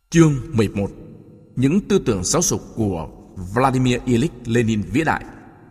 Chương 11. Những tư tưởng giáo dục của Vladimir Ilyich Lenin vĩ đại.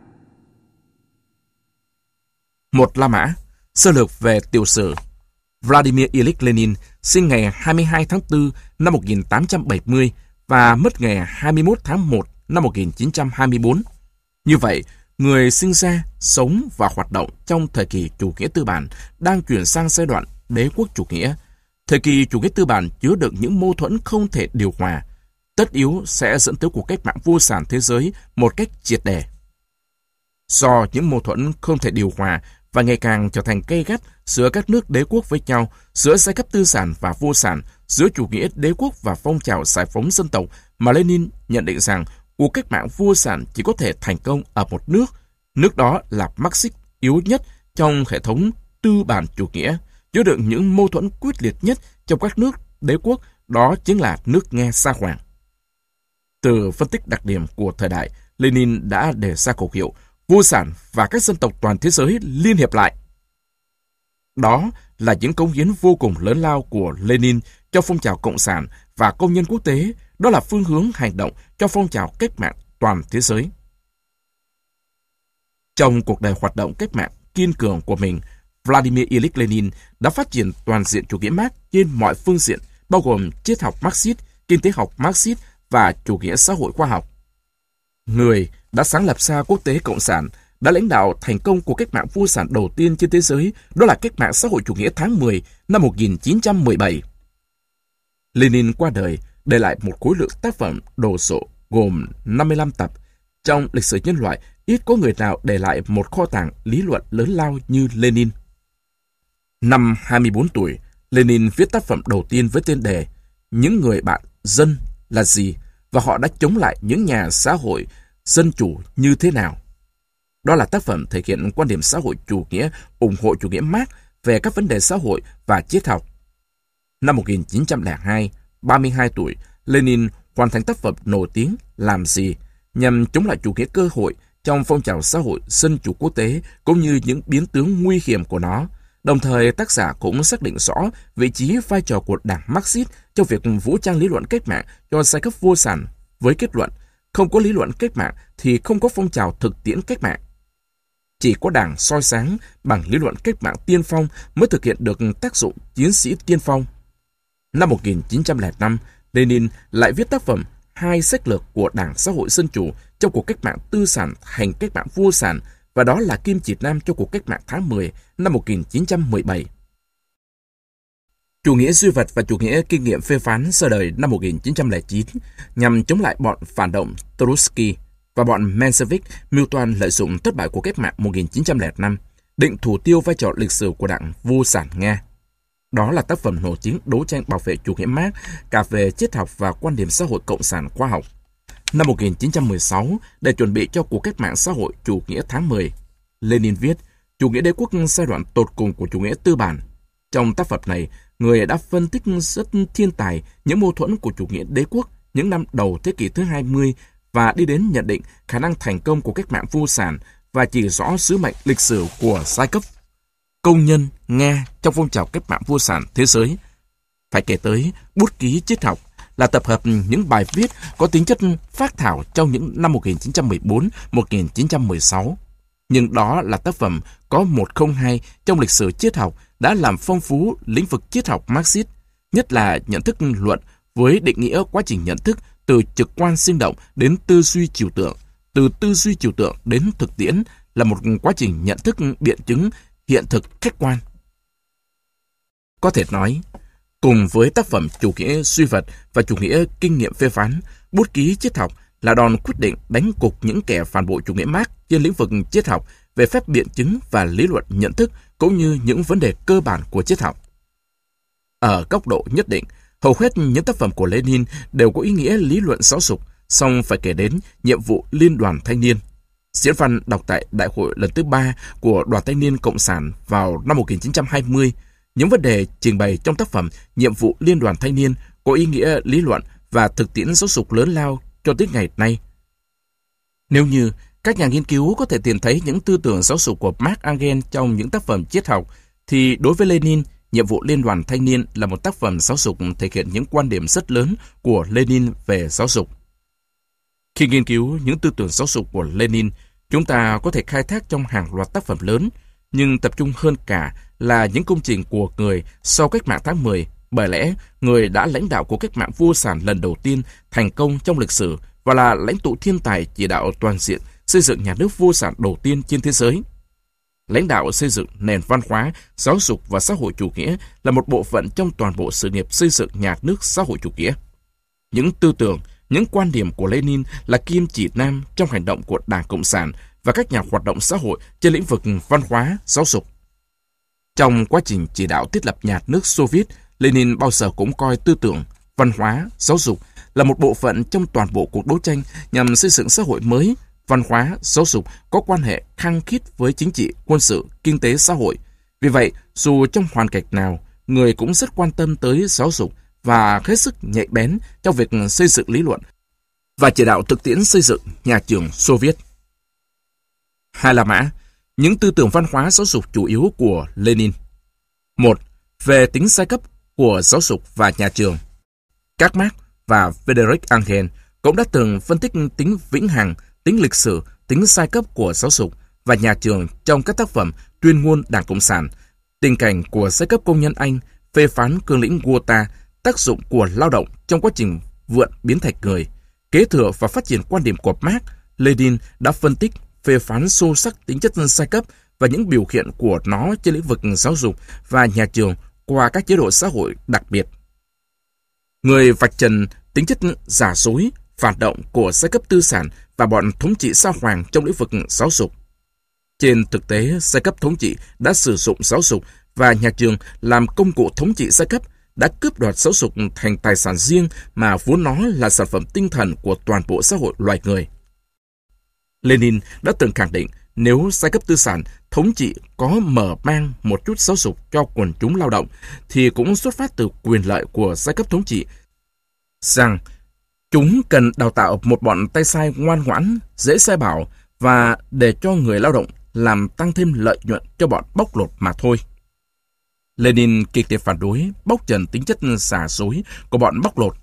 Một La Mã. Sơ lược về tiểu sử. Vladimir Ilyich Lenin sinh ngày 22 tháng 4 năm 1870 và mất ngày 21 tháng 1 năm 1924. Như vậy, người sinh ra, sống và hoạt động trong thời kỳ chủ nghĩa tư bản đang chuyển sang giai đoạn đế quốc chủ nghĩa. Thời kỳ chủ nghĩa tư bản chứa đựng những mâu thuẫn không thể điều hòa, tất yếu sẽ dẫn tới cuộc cách mạng vô sản thế giới một cách triệt để. Do những mâu thuẫn không thể điều hòa và ngày càng trở thành gay gắt giữa các nước đế quốc với nhau, giữa giai cấp tư sản và vô sản, giữa chủ nghĩa đế quốc và phong trào giải phóng dân tộc, mà Lenin nhận định rằng cuộc cách mạng vô sản chỉ có thể thành công ở một nước đó là Marxist yếu nhất trong hệ thống tư bản chủ nghĩa, chứa đựng những mâu thuẫn quyết liệt nhất trong các nước đế quốc, đó chính là nước Nga Sa Hoàng. Từ phân tích đặc điểm của thời đại, Lenin đã đề ra khẩu hiệu vô sản và các dân tộc toàn thế giới liên hiệp lại. Đó là những cống hiến vô cùng lớn lao của Lenin cho phong trào cộng sản và công nhân quốc tế, đó là phương hướng hành động cho phong trào cách mạng toàn thế giới. Trong cuộc đời hoạt động cách mạng kiên cường của mình, Vladimir Ilyich Lenin đã phát triển toàn diện chủ nghĩa Mác trên mọi phương diện, bao gồm triết học Marxist, kinh tế học Marxist và chủ nghĩa xã hội khoa học. Người đã sáng lập ra quốc tế cộng sản, đã lãnh đạo thành công cuộc cách mạng vô sản đầu tiên trên thế giới, đó là cách mạng xã hội chủ nghĩa tháng 10 năm 1917. Lenin qua đời để lại một khối lượng tác phẩm đồ sộ gồm 55 tập. Trong lịch sử nhân loại, ít có người nào để lại một kho tàng lý luận lớn lao như Lenin. Năm 24 tuổi, Lenin viết tác phẩm đầu tiên với tên đề Những người bạn dân là gì và họ đã chống lại những nhà xã hội dân chủ như thế nào. Đó là tác phẩm thể hiện quan điểm xã hội chủ nghĩa, ủng hộ chủ nghĩa Mác về các vấn đề xã hội và triết học. Năm 1902, 32 tuổi, Lenin hoàn thành tác phẩm nổi tiếng Làm gì nhằm chống lại chủ nghĩa cơ hội trong phong trào xã hội dân chủ quốc tế cũng như những biến tướng nguy hiểm của nó. Đồng thời, tác giả cũng xác định rõ vị trí vai trò của đảng Marxist trong việc vũ trang lý luận cách mạng cho giai cấp vô sản với kết luận không có lý luận cách mạng thì không có phong trào thực tiễn cách mạng. Chỉ có đảng soi sáng bằng lý luận cách mạng tiên phong mới thực hiện được tác dụng chiến sĩ tiên phong. Năm 1905, Lenin lại viết tác phẩm Hai sách lược của Đảng Xã hội Dân Chủ trong cuộc cách mạng tư sản thành cách mạng vô sản, và đó là kim chỉ nam cho cuộc cách mạng tháng 10 năm 1917. Chủ nghĩa duy vật và chủ nghĩa kinh nghiệm phê phán ra đời năm 1909 nhằm chống lại bọn phản động Trotsky và bọn Menshevik mưu toan lợi dụng thất bại của cách mạng 1905, định thủ tiêu vai trò lịch sử của đảng vô sản Nga. Đó là tác phẩm nổi tiếng đấu tranh bảo vệ chủ nghĩa Mác cả về triết học và quan điểm xã hội cộng sản khoa học. Năm 1916, để chuẩn bị cho cuộc cách mạng xã hội chủ nghĩa tháng 10, Lenin viết Chủ nghĩa đế quốc giai đoạn tột cùng của chủ nghĩa tư bản. Trong tác phẩm này, người đã phân tích rất thiên tài những mâu thuẫn của chủ nghĩa đế quốc những năm đầu thế kỷ thứ 20 và đi đến nhận định khả năng thành công của cách mạng vô sản và chỉ rõ sứ mệnh lịch sử của giai cấp công nhân Nga trong phong trào cách mạng vô sản thế giới. Phải kể tới Bút ký triết học là tập hợp những bài viết có tính chất phác thảo trong những năm 1914-1916. Nhưng đó là tác phẩm có 102 trong lịch sử triết học đã làm phong phú lĩnh vực triết học Marxist, nhất là nhận thức luận với định nghĩa quá trình nhận thức từ trực quan sinh động đến tư duy trừu tượng, từ tư duy trừu tượng đến thực tiễn là một quá trình nhận thức biện chứng hiện thực khách quan. Có thể nói, cùng với tác phẩm chủ nghĩa duy vật và chủ nghĩa kinh nghiệm phê phán, Bút ký triết học là đòn quyết định đánh gục những kẻ phản bội chủ nghĩa Mác trên lĩnh vực triết học về phép biện chứng và lý luận nhận thức cũng như những vấn đề cơ bản của triết học. Ở góc độ nhất định, hầu hết những tác phẩm của Lenin đều có ý nghĩa lý luận giáo dục, song phải kể đến nhiệm vụ Liên đoàn Thanh niên. Diễn văn đọc tại Đại hội lần thứ 3 của Đoàn Thanh niên Cộng sản vào năm 1920, những vấn đề trình bày trong tác phẩm Nhiệm vụ Liên đoàn Thanh niên có ý nghĩa lý luận và thực tiễn giáo dục lớn lao cho tới ngày nay. Nếu như các nhà nghiên cứu có thể tìm thấy những tư tưởng giáo dục của Marx Engels trong những tác phẩm triết học, thì đối với Lenin, Nhiệm vụ Liên đoàn Thanh niên là một tác phẩm giáo dục thể hiện những quan điểm rất lớn của Lenin về giáo dục. Khi nghiên cứu những tư tưởng giáo dục của Lenin, chúng ta có thể khai thác trong hàng loạt tác phẩm lớn, nhưng tập trung hơn cả là những công trình của người sau cách mạng tháng 10, bởi lẽ người đã lãnh đạo cuộc cách mạng vô sản lần đầu tiên thành công trong lịch sử và là lãnh tụ thiên tài chỉ đạo toàn diện xây dựng nhà nước vô sản đầu tiên trên thế giới. Lãnh đạo xây dựng nền văn hóa, giáo dục và xã hội chủ nghĩa là một bộ phận trong toàn bộ sự nghiệp xây dựng nhà nước xã hội chủ nghĩa. Những tư tưởng, những quan điểm của Lenin là kim chỉ nam trong hành động của Đảng Cộng sản và các nhà hoạt động xã hội trên lĩnh vực văn hóa, giáo dục. Trong quá trình chỉ đạo thiết lập nhà nước Xô Viết, Lenin bao giờ cũng coi tư tưởng, văn hóa, giáo dục là một bộ phận trong toàn bộ cuộc đấu tranh nhằm xây dựng xã hội mới. Văn hóa, giáo dục có quan hệ khăng khít với chính trị, quân sự, kinh tế, xã hội. Vì vậy, dù trong hoàn cảnh nào, người cũng rất quan tâm tới giáo dục và hết sức nhạy bén trong việc xây dựng lý luận và chỉ đạo thực tiễn xây dựng nhà trường Xô Viết. Hai là mã, những tư tưởng văn hóa giáo dục chủ yếu của Lenin. 1. Về tính giai cấp của giáo dục và nhà trường. Các Marx và Friedrich Engels cũng đã từng phân tích tính vĩnh hằng, tính lịch sử, tính giai cấp của giáo dục và nhà trường trong các tác phẩm Tuyên ngôn Đảng Cộng sản, tình cảnh của giai cấp công nhân Anh, phê phán cương lĩnh Gotha, tác dụng của lao động trong quá trình vượn biến thành người, kế thừa và phát triển quan điểm của Marx. Lenin đã phân tích, phê phán sâu sắc tính chất giai cấp và những biểu hiện của nó trên lĩnh vực giáo dục và nhà trường qua các chế độ xã hội đặc biệt. Người vạch trần tính chất giả dối, phản động của giai cấp tư sản và bọn thống trị sao hoàng trong lĩnh vực giáo dục. Trên thực tế, giai cấp thống trị đã sử dụng giáo dục và nhà trường làm công cụ thống trị giai cấp, đã cướp đoạt giáo dục thành tài sản riêng mà vốn nó là sản phẩm tinh thần của toàn bộ xã hội loài người. Lenin đã từng khẳng định nếu giai cấp tư sản thống trị có mở mang một chút giáo dục cho quần chúng lao động thì cũng xuất phát từ quyền lợi của giai cấp thống trị, rằng chúng cần đào tạo một bọn tay sai ngoan ngoãn, dễ sai bảo và để cho người lao động làm tăng thêm lợi nhuận cho bọn bóc lột mà thôi. Lenin kịch liệt phản đối, bóc trần tính chất giả dối của bọn bóc lột.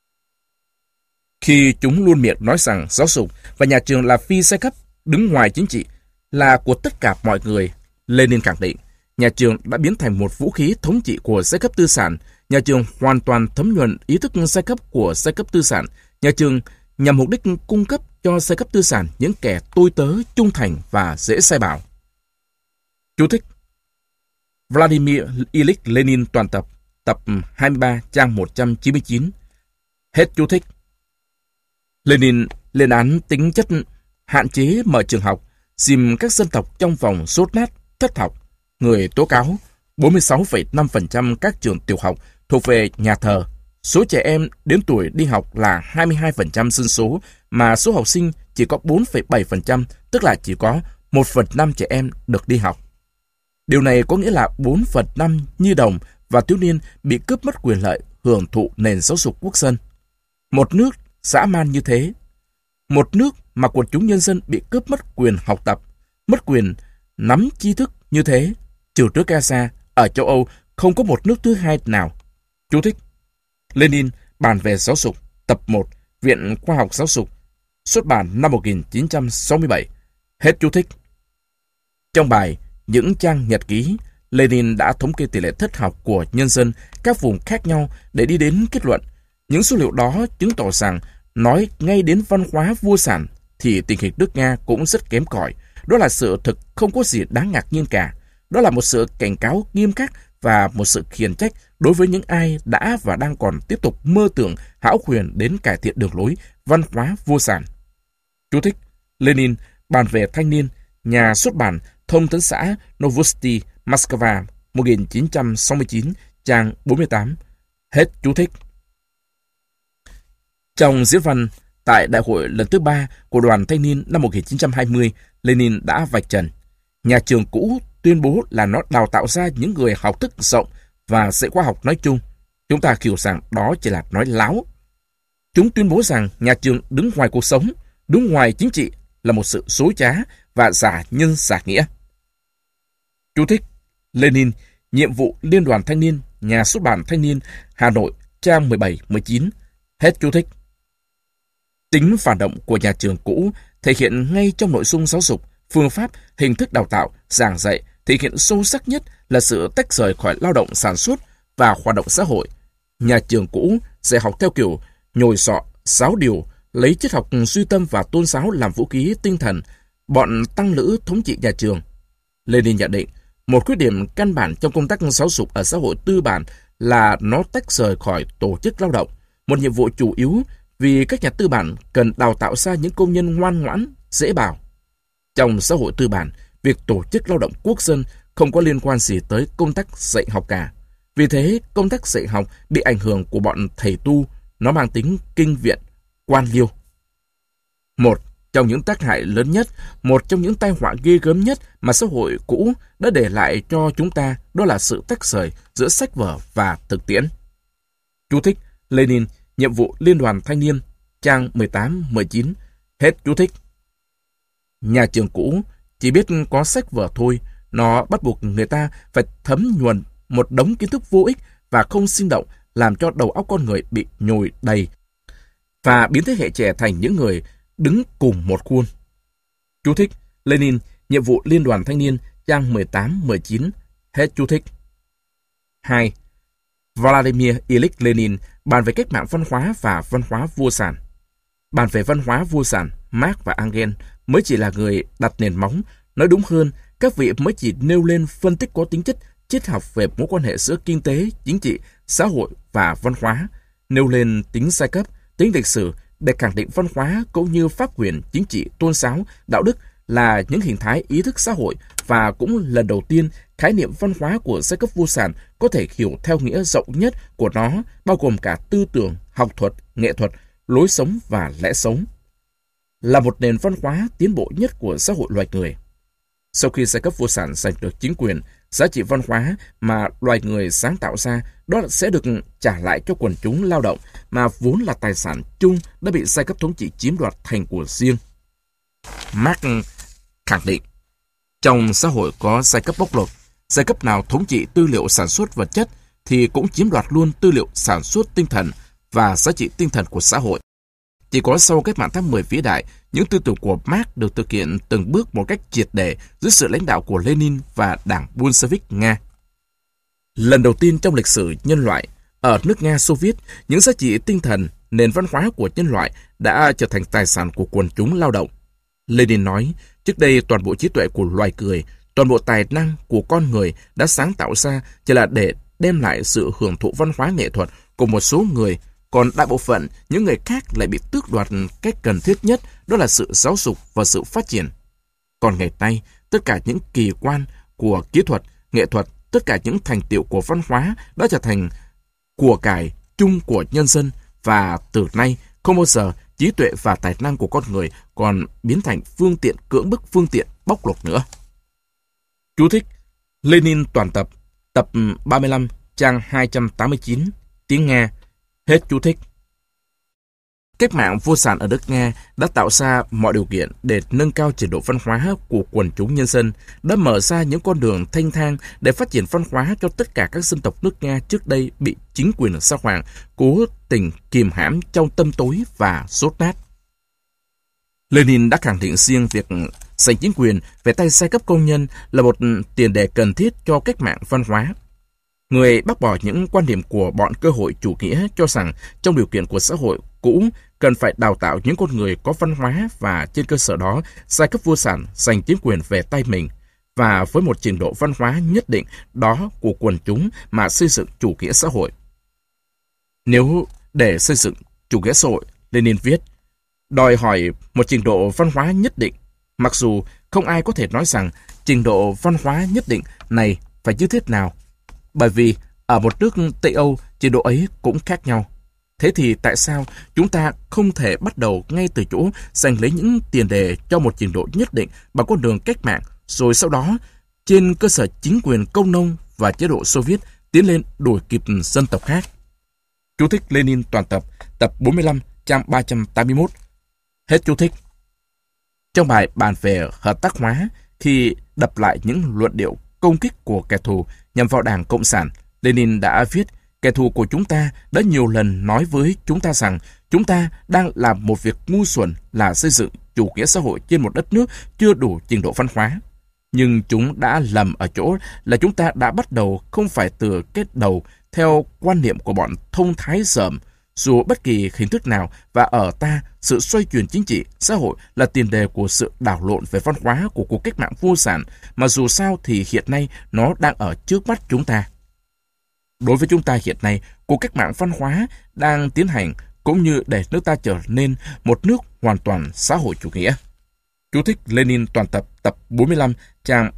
Khi chúng luôn miệng nói rằng giáo dục và nhà trường là phi giai cấp, đứng ngoài chính trị, là của tất cả mọi người, Lenin khẳng định nhà trường đã biến thành một vũ khí thống trị của giai cấp tư sản. Nhà trường hoàn toàn thấm nhuần ý thức giai cấp của giai cấp tư sản. Nhà trường nhằm mục đích cung cấp cho giai cấp tư sản những kẻ tôi tớ, trung thành và dễ sai bảo. Chú thích: Vladimir Ilyich Lenin toàn tập, tập 23, trang 199. Hết chú thích. Lenin lên án tính chất hạn chế mở trường học, dìm các dân tộc trong vòng sốt nát, thất học. Người tố cáo 46,5% các trường tiểu học thuộc về nhà thờ. Số trẻ em đến tuổi đi học là 22% dân số, mà số học sinh chỉ có 4,7%, tức là chỉ có 1/5 trẻ em được đi học. Điều này có nghĩa là 4/5 nhi đồng và thiếu niên bị cướp mất quyền lợi hưởng thụ nền giáo dục quốc dân. Một nước dã man như thế, một nước mà quần chúng nhân dân bị cướp mất quyền học tập, mất quyền nắm tri thức như thế, trừ trước Gaza, ở châu Âu không có một nước thứ hai nào. Chú thích: Lenin bàn về giáo dục, tập 1, Viện Khoa học Giáo dục, xuất bản năm 1967. Hết chú thích. Trong bài Những trang nhật ký, Lenin đã thống kê tỷ lệ thất học của nhân dân các vùng khác nhau để đi đến kết luận. Những số liệu đó chứng tỏ rằng nói ngay đến văn hóa vua sản thì tình hình nước Nga cũng rất kém cỏi. Đó là sự thực không có gì đáng ngạc nhiên cả. Đó là một sự cảnh cáo nghiêm khắc và một sự khiển trách đối với những ai đã và đang còn tiếp tục mơ tưởng hão huyền đến cải thiện đường lối văn hóa vô sản. Chú thích: Lenin bàn về thanh niên, nhà xuất bản Thông tấn xã Novosti, Moscow, 1969, trang 48. Hết chú thích. Trong diễn văn tại đại hội lần thứ 3 của Đoàn Thanh niên năm 1920, Lenin đã vạch trần nhà trường cũ tuyên bố là nó đào tạo ra những người học thức rộng và dạy khoa học nói chung. Chúng ta hiểu rằng đó chỉ là nói láo. Chúng tuyên bố rằng nhà trường đứng ngoài cuộc sống, đứng ngoài chính trị là một sự dối trá và giả nhân giả nghĩa. Chú thích: Lenin Nhiệm vụ Liên đoàn Thanh niên, Nhà xuất bản Thanh niên, Hà Nội, trang 17-19. Hết chú thích. Tính phản động của nhà trường cũ thể hiện ngay trong nội dung giáo dục, phương pháp, hình thức đào tạo, giảng dạy, thể hiện sâu sắc nhất là sự tách rời khỏi lao động sản xuất và hoạt động xã hội. Nhà trường cũ dạy học theo kiểu nhồi sọ, sáo điều, lấy triết học duy tâm và tôn giáo làm vũ khí tinh thần, bọn tăng lữ thống trị nhà trường. Lenin nhận định, một khuyết điểm căn bản trong công tác giáo dục ở xã hội tư bản là nó tách rời khỏi tổ chức lao động, một nhiệm vụ chủ yếu vì các nhà tư bản cần đào tạo ra những công nhân ngoan ngoãn, dễ bảo. Trong xã hội tư bản, việc tổ chức lao động quốc dân không có liên quan gì tới công tác dạy học cả. Vì thế, công tác dạy học bị ảnh hưởng của bọn thầy tu, nó mang tính kinh viện, quan liêu. Một trong những tác hại lớn nhất, một trong những tai họa ghê gớm nhất mà xã hội cũ đã để lại cho chúng ta đó là sự tách rời giữa sách vở và thực tiễn. Chú thích Lenin, Nhiệm vụ Liên đoàn Thanh niên, trang 18-19. Hết chú thích. Nhà trường cũ chỉ biết có sách vở thôi, nó bắt buộc người ta phải thấm nhuần một đống kiến thức vô ích và không sinh động, làm cho đầu óc con người bị nhồi đầy và biến thế hệ trẻ thành những người đứng cùng một khuôn. Chú thích Lenin, Nhiệm vụ Liên đoàn Thanh niên, trang 18-19. Hết chú thích. 2. Vladimir Ilyich Lenin bàn về cách mạng văn hóa và văn hóa vô sản. Bàn về văn hóa vô sản, Marx và Engels mới chỉ là người đặt nền móng. Nói đúng hơn, các vị mới chỉ nêu lên phân tích có tính chất triết học về mối quan hệ giữa kinh tế, chính trị, xã hội và văn hóa, nêu lên tính giai cấp, tính lịch sử để khẳng định văn hóa cũng như pháp quyền, chính trị, tôn giáo, đạo đức là những hình thái ý thức xã hội, và cũng lần đầu tiên khái niệm văn hóa của giai cấp vô sản có thể hiểu theo nghĩa rộng nhất của nó, bao gồm cả tư tưởng, học thuật, nghệ thuật, lối sống và lẽ sống. Là một nền văn hóa tiến bộ nhất của xã hội loài người. Sau khi giai cấp vô sản giành được chính quyền, giá trị văn hóa mà loài người sáng tạo ra đó sẽ được trả lại cho quần chúng lao động mà vốn là tài sản chung đã bị giai cấp thống trị chiếm đoạt thành của riêng. Marx khẳng định, trong xã hội có giai cấp bóc lột, giai cấp nào thống trị tư liệu sản xuất vật chất thì cũng chiếm đoạt luôn tư liệu sản xuất tinh thần và giá trị tinh thần của xã hội. Chỉ có sau cách mạng tháng 10 vĩ đại, những tư tưởng của Marx được thực hiện từng bước một cách triệt để dưới sự lãnh đạo của Lenin và Đảng Bolshevik Nga. Lần đầu tiên trong lịch sử nhân loại, ở nước Nga Xô Viết, những giá trị tinh thần, nền văn hóa của nhân loại đã trở thành tài sản của quần chúng lao động. Lenin nói, trước đây toàn bộ trí tuệ của loài người, toàn bộ tài năng của con người đã sáng tạo ra chỉ là để đem lại sự hưởng thụ văn hóa nghệ thuật của một số người, còn đại bộ phận những người khác lại bị tước đoạt cách cần thiết nhất, đó là sự giáo dục và sự phát triển. Còn ngày nay, tất cả những kỳ quan của kỹ thuật, nghệ thuật, tất cả những thành tựu của văn hóa đã trở thành của cải chung của nhân dân, và từ nay không bao giờ trí tuệ và tài năng của con người còn biến thành phương tiện cưỡng bức, phương tiện bóc lột nữa. Chú thích Lenin toàn tập, tập 35, trang 289, tiếng Nga. Hết chú thích. Cách mạng vô sản ở nước Nga đã tạo ra mọi điều kiện để nâng cao trình độ văn hóa của quần chúng nhân dân, đã mở ra những con đường thanh thang để phát triển văn hóa cho tất cả các dân tộc nước Nga trước đây bị chính quyền sa hoàng cố tình kìm hãm trong tâm tối và dốt nát. Lenin đã khẳng định riêng việc giành chính quyền về tay giai cấp công nhân là một tiền đề cần thiết cho cách mạng văn hóa. Người bác bỏ những quan điểm của bọn cơ hội chủ nghĩa cho rằng trong điều kiện của xã hội cũ cần phải đào tạo những con người có văn hóa, và trên cơ sở đó giai cấp vô sản giành chính quyền về tay mình, và với một trình độ văn hóa nhất định đó của quần chúng mà xây dựng chủ nghĩa xã hội. Nếu để xây dựng chủ nghĩa xã hội, Lenin viết, đòi hỏi một trình độ văn hóa nhất định, mặc dù không ai có thể nói rằng trình độ văn hóa nhất định này phải như thế nào, bởi vì ở một nước Tây Âu, trình độ ấy cũng khác nhau. Thế thì tại sao chúng ta không thể bắt đầu ngay từ chỗ giành lấy những tiền đề cho một trình độ nhất định bằng con đường cách mạng, rồi sau đó, trên cơ sở chính quyền công nông và chế độ Xô Viết, tiến lên đuổi kịp dân tộc khác? Chú thích Lenin toàn tập, tập 45, trang 381. Hết chú thích. Trong bài bàn về hợp tác hóa, khi đập lại những luận điệu công kích của kẻ thù Nhằm vào Đảng Cộng sản, Lenin đã viết, kẻ thù của chúng ta đã nhiều lần nói với chúng ta rằng chúng ta đang làm một việc ngu xuẩn là xây dựng chủ nghĩa xã hội trên một đất nước chưa đủ trình độ văn hóa. Nhưng chúng đã lầm ở chỗ là chúng ta đã bắt đầu không phải từ kết đầu theo quan niệm của bọn thông thái dởm, dù bất kỳ hình thức nào, và ở ta, sự xoay chuyển chính trị, xã hội là tiền đề của sự đảo lộn về văn hóa của cuộc cách mạng vô sản, mà dù sao thì hiện nay nó đang ở trước mắt chúng ta. Đối với chúng ta hiện nay, cuộc cách mạng văn hóa đang tiến hành cũng như để nước ta trở nên một nước hoàn toàn xã hội chủ nghĩa. Chú thích Lenin toàn tập, tập 45, trang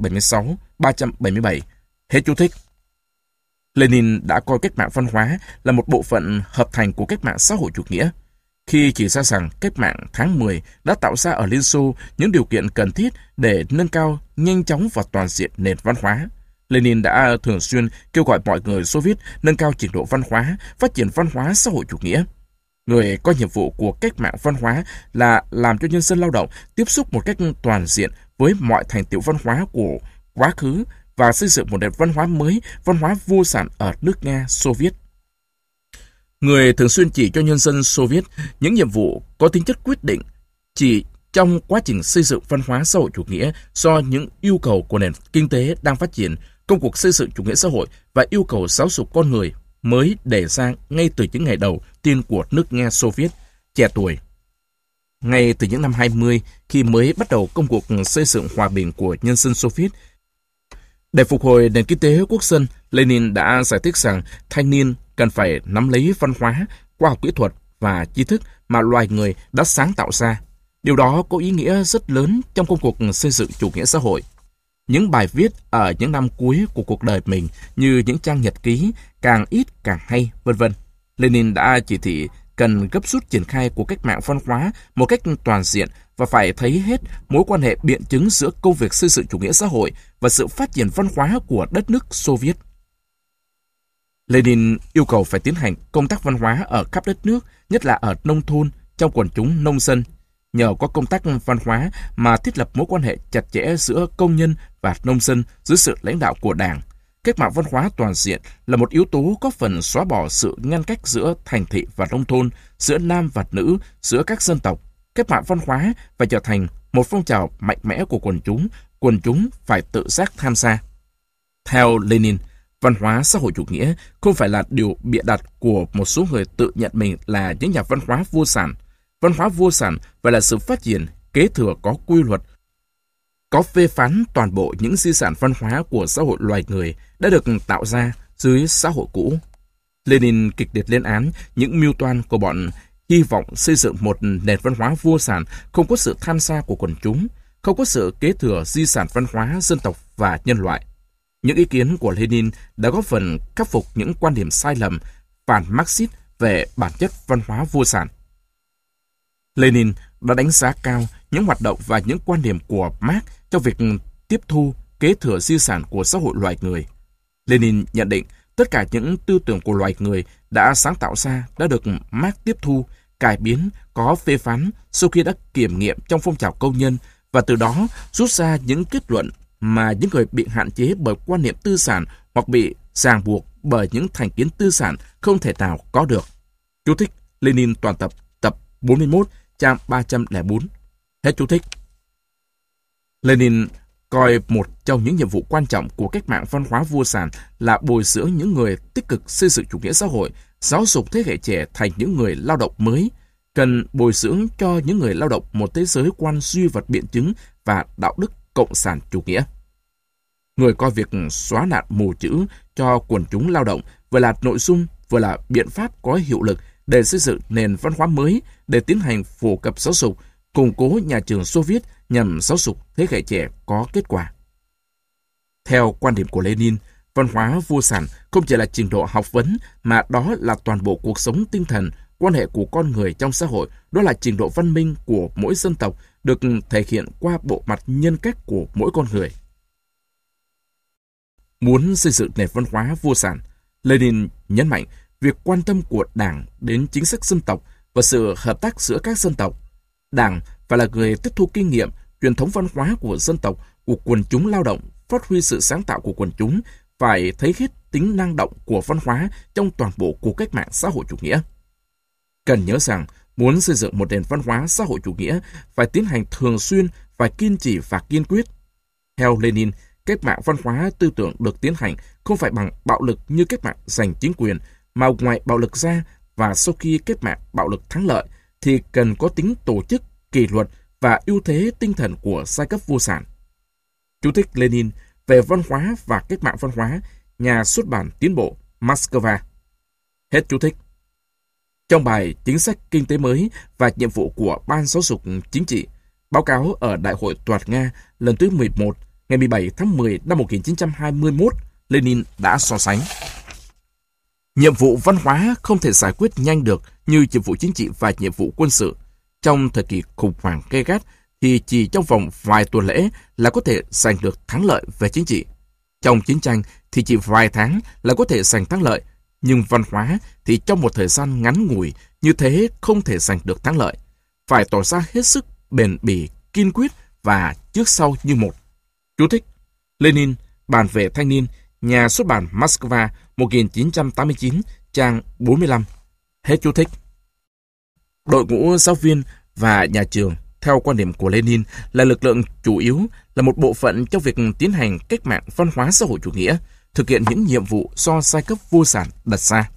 376-377. Hết chú thích. Lenin đã coi cách mạng văn hóa là một bộ phận hợp thành của cách mạng xã hội chủ nghĩa. Khi chỉ ra rằng cách mạng tháng 10 đã tạo ra ở Liên Xô những điều kiện cần thiết để nâng cao nhanh chóng và toàn diện nền văn hóa, Lenin đã thường xuyên kêu gọi mọi người Xô Viết nâng cao trình độ văn hóa, phát triển văn hóa xã hội chủ nghĩa. Người có nhiệm vụ của cách mạng văn hóa là làm cho nhân dân lao động tiếp xúc một cách toàn diện với mọi thành tựu văn hóa của quá khứ và xây dựng một nền văn hóa mới, văn hóa vô sản ở nước Nga Xô Viết. Người thường xuyên chỉ cho nhân dân Xô Viết những nhiệm vụ có tính chất quyết định chỉ trong quá trình xây dựng văn hóa xã hội chủ nghĩa do những yêu cầu của nền kinh tế đang phát triển, công cuộc xây dựng chủ nghĩa xã hội và yêu cầu giáo dục con người mới đề ra ngay từ những ngày đầu tiên của nước Nga Xô Viết, trẻ tuổi. Ngay từ những năm 20, khi mới bắt đầu công cuộc xây dựng hòa bình của nhân dân Xô Viết, để phục hồi nền kinh tế quốc dân, Lenin đã giải thích rằng thanh niên cần phải nắm lấy văn hóa, khoa học kỹ thuật và tri thức mà loài người đã sáng tạo ra. Điều đó có ý nghĩa rất lớn trong công cuộc xây dựng chủ nghĩa xã hội. Những bài viết ở những năm cuối của cuộc đời mình như những trang nhật ký càng ít càng hay, vân vân. Lenin đã chỉ thị cần gấp rút triển khai cuộc cách mạng văn hóa một cách toàn diện và phải thấy hết mối quan hệ biện chứng giữa công việc xây dựng chủ nghĩa xã hội và sự phát triển văn hóa của đất nước Xô Viết. Lenin yêu cầu phải tiến hành công tác văn hóa ở khắp đất nước, nhất là ở nông thôn, trong quần chúng nông dân. Nhờ có công tác văn hóa mà thiết lập mối quan hệ chặt chẽ giữa công nhân và nông dân dưới sự lãnh đạo của Đảng. Cách mạng văn hóa toàn diện là một yếu tố góp phần xóa bỏ sự ngăn cách giữa thành thị và nông thôn, giữa nam và nữ, giữa các dân tộc. Cách mạng văn hóa phải trở thành một phong trào mạnh mẽ của quần chúng phải tự giác tham gia. Theo Lenin, văn hóa xã hội chủ nghĩa không phải là điều bịa đặt của một số người tự nhận mình là những nhà văn hóa vô sản. Văn hóa vô sản phải là sự phát triển, kế thừa có quy luật, có phê phán toàn bộ những di sản văn hóa của xã hội loài người đã được tạo ra dưới xã hội cũ. Lenin kịch liệt lên án những mưu toan của bọn hy vọng xây dựng một nền văn hóa vô sản không có sự tham gia của quần chúng, không có sự kế thừa di sản văn hóa dân tộc và nhân loại. Những ý kiến của Lenin đã góp phần khắc phục những quan điểm sai lầm phản Marxist về bản chất văn hóa vô sản. Lenin đã đánh giá cao những hoạt động và những quan điểm của Marx trong việc tiếp thu, kế thừa di sản của xã hội loài người. Lenin nhận định tất cả những tư tưởng của loài người đã sáng tạo ra đã được Marx tiếp thu, cải biến, có phê phán sau khi đã kiểm nghiệm trong phong trào công nhân và từ đó rút ra những kết luận mà những người bị hạn chế bởi quan niệm tư sản hoặc bị ràng buộc bởi những thành kiến tư sản không thể nào có được. Chú thích Lenin toàn tập, tập 41, trang 304. Hết chú thích. Lenin coi một trong những nhiệm vụ quan trọng của cách mạng văn hóa vô sản là bồi dưỡng những người tích cực xây dựng chủ nghĩa xã hội, giáo dục thế hệ trẻ thành những người lao động mới, cần bồi dưỡng cho những người lao động một thế giới quan duy vật biện chứng và đạo đức cộng sản chủ nghĩa. Người coi việc xóa nạn mù chữ cho quần chúng lao động vừa là nội dung vừa là biện pháp có hiệu lực để xây dựng nền văn hóa mới, để tiến hành phổ cập giáo dục, củng cố nhà trường Xô Viết nhằm giáo dục thế hệ trẻ có kết quả. Theo quan điểm của Lenin, văn hóa vô sản không chỉ là trình độ học vấn mà đó là toàn bộ cuộc sống tinh thần, quan hệ của con người trong xã hội, đó là trình độ văn minh của mỗi dân tộc được thể hiện qua bộ mặt nhân cách của mỗi con người. Muốn xây dựng nền văn hóa vô sản, Lenin nhấn mạnh việc quan tâm của Đảng đến chính sách dân tộc và sự hợp tác giữa các dân tộc. Đảng phải là người tiếp thu kinh nghiệm, truyền thống văn hóa của dân tộc, của quần chúng lao động, phát huy sự sáng tạo của quần chúng phải thấy hết tính năng động của văn hóa trong toàn bộ cuộc cách mạng xã hội chủ nghĩa. Cần nhớ rằng, muốn xây dựng một nền văn hóa xã hội chủ nghĩa phải tiến hành thường xuyên, phải kiên trì và kiên quyết. Theo Lenin, cách mạng văn hóa tư tưởng được tiến hành không phải bằng bạo lực như cách mạng giành chính quyền, mà ngoài bạo lực ra và sau khi cách mạng bạo lực thắng lợi thì cần có tính tổ chức, kỷ luật và ưu thế tinh thần của giai cấp vô sản. Chú thích Lenin về văn hóa và cách mạng văn hóa, nhà xuất bản Tiến bộ, Moscow. Hết chú thích. Trong bài Chính sách kinh tế mới và nhiệm vụ của Ban Giáo dục Chính trị, báo cáo ở Đại hội Toàn Nga lần thứ 11, ngày 17 tháng 10 năm 1921, Lenin đã so sánh. Nhiệm vụ văn hóa không thể giải quyết nhanh được như nhiệm vụ chính trị và nhiệm vụ quân sự. Trong thời kỳ khủng hoảng gay gắt thì chỉ trong vòng vài tuần lễ là có thể giành được thắng lợi về chính trị. Trong chiến tranh thì chỉ vài tháng là có thể giành thắng lợi, nhưng văn hóa thì trong một thời gian ngắn ngủi như thế không thể giành được thắng lợi. Phải tỏ ra hết sức bền bỉ, kiên quyết và trước sau như một. Chú thích: Lenin, Bản về thanh niên, nhà xuất bản Moscow, 1989, trang 45. Hết chú thích. Đội ngũ giáo viên và nhà trường, theo quan điểm của Lenin, là lực lượng chủ yếu, là một bộ phận trong việc tiến hành cách mạng văn hóa xã hội chủ nghĩa, thực hiện những nhiệm vụ do giai cấp vô sản đặt ra.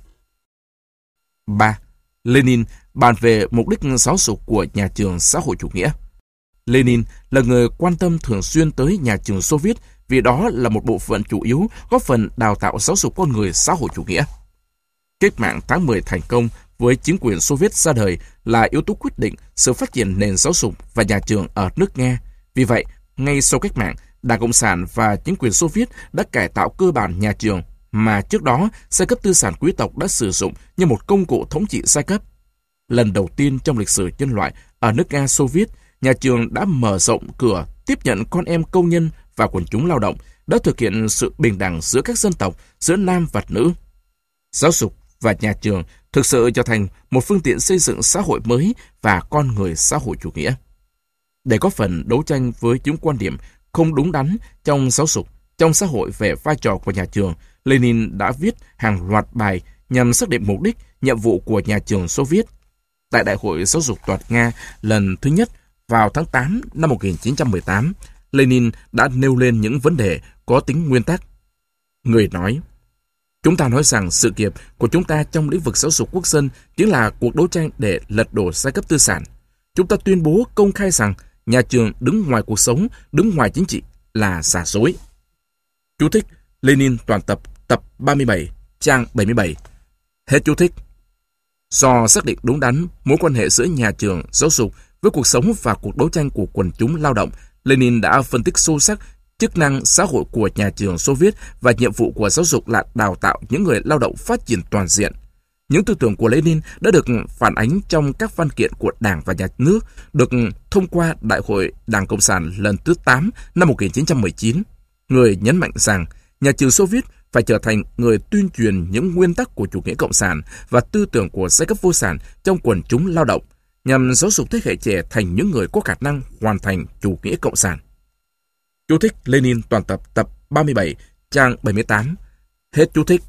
3. Lenin bàn về mục đích giáo dục của nhà trường xã hội chủ nghĩa. Lenin là người quan tâm thường xuyên tới nhà trường Xô Viết vì đó là một bộ phận chủ yếu góp phần đào tạo giáo dục con người xã hội chủ nghĩa. Cách mạng tháng 10 thành công với chính quyền Xô Viết ra đời là yếu tố quyết định sự phát triển nền giáo dục và nhà trường ở nước Nga. Vì vậy, ngay sau cách mạng, Đảng Cộng sản và chính quyền Xô Viết đã cải tạo cơ bản nhà trường mà trước đó giai cấp tư sản quý tộc đã sử dụng như một công cụ thống trị giai cấp. Lần đầu tiên trong lịch sử nhân loại ở nước Nga Xô Viết, nhà trường đã mở rộng cửa tiếp nhận con em công nhân và quần chúng lao động, đã thực hiện sự bình đẳng giữa các dân tộc, giữa nam và nữ. Giáo dục và nhà trường thực sự trở thành một phương tiện xây dựng xã hội mới và con người xã hội chủ nghĩa. Để có phần đấu tranh với những quan điểm không đúng đắn trong giáo dục, trong xã hội về vai trò của nhà trường, Lenin đã viết hàng loạt bài nhằm xác định mục đích, nhiệm vụ của nhà trường Xô Viết. Tại Đại hội Giáo dục Toàn Nga lần thứ nhất vào tháng 8 năm 1918, Lenin đã nêu lên những vấn đề có tính nguyên tắc. Người nói: Chúng ta nói rằng sự nghiệp của chúng ta trong lĩnh vực giáo dục quốc dân chính là cuộc đấu tranh để lật đổ giai cấp tư sản. Chúng ta tuyên bố công khai rằng nhà trường đứng ngoài cuộc sống, đứng ngoài chính trị là giả dối. Chú thích: Lenin toàn tập, tập 37, trang 77. Hết chú thích. Do xác định đúng đắn mối quan hệ giữa nhà trường, giáo dục với cuộc sống và cuộc đấu tranh của quần chúng lao động, Lenin đã phân tích sâu sắc chức năng xã hội của nhà trường Xô Viết và nhiệm vụ của giáo dục là đào tạo những người lao động phát triển toàn diện. Những tư tưởng của Lenin đã được phản ánh trong các văn kiện của Đảng và Nhà nước, được thông qua Đại hội Đảng Cộng sản lần thứ 8 năm 1919. Người nhấn mạnh rằng nhà trường Xô Viết phải trở thành người tuyên truyền những nguyên tắc của chủ nghĩa cộng sản và tư tưởng của giai cấp vô sản trong quần chúng lao động, nhằm giáo dục thế hệ trẻ thành những người có khả năng hoàn thành chủ nghĩa cộng sản. Chú thích: Lenin toàn tập, tập 37, trang 78. Hết chú thích.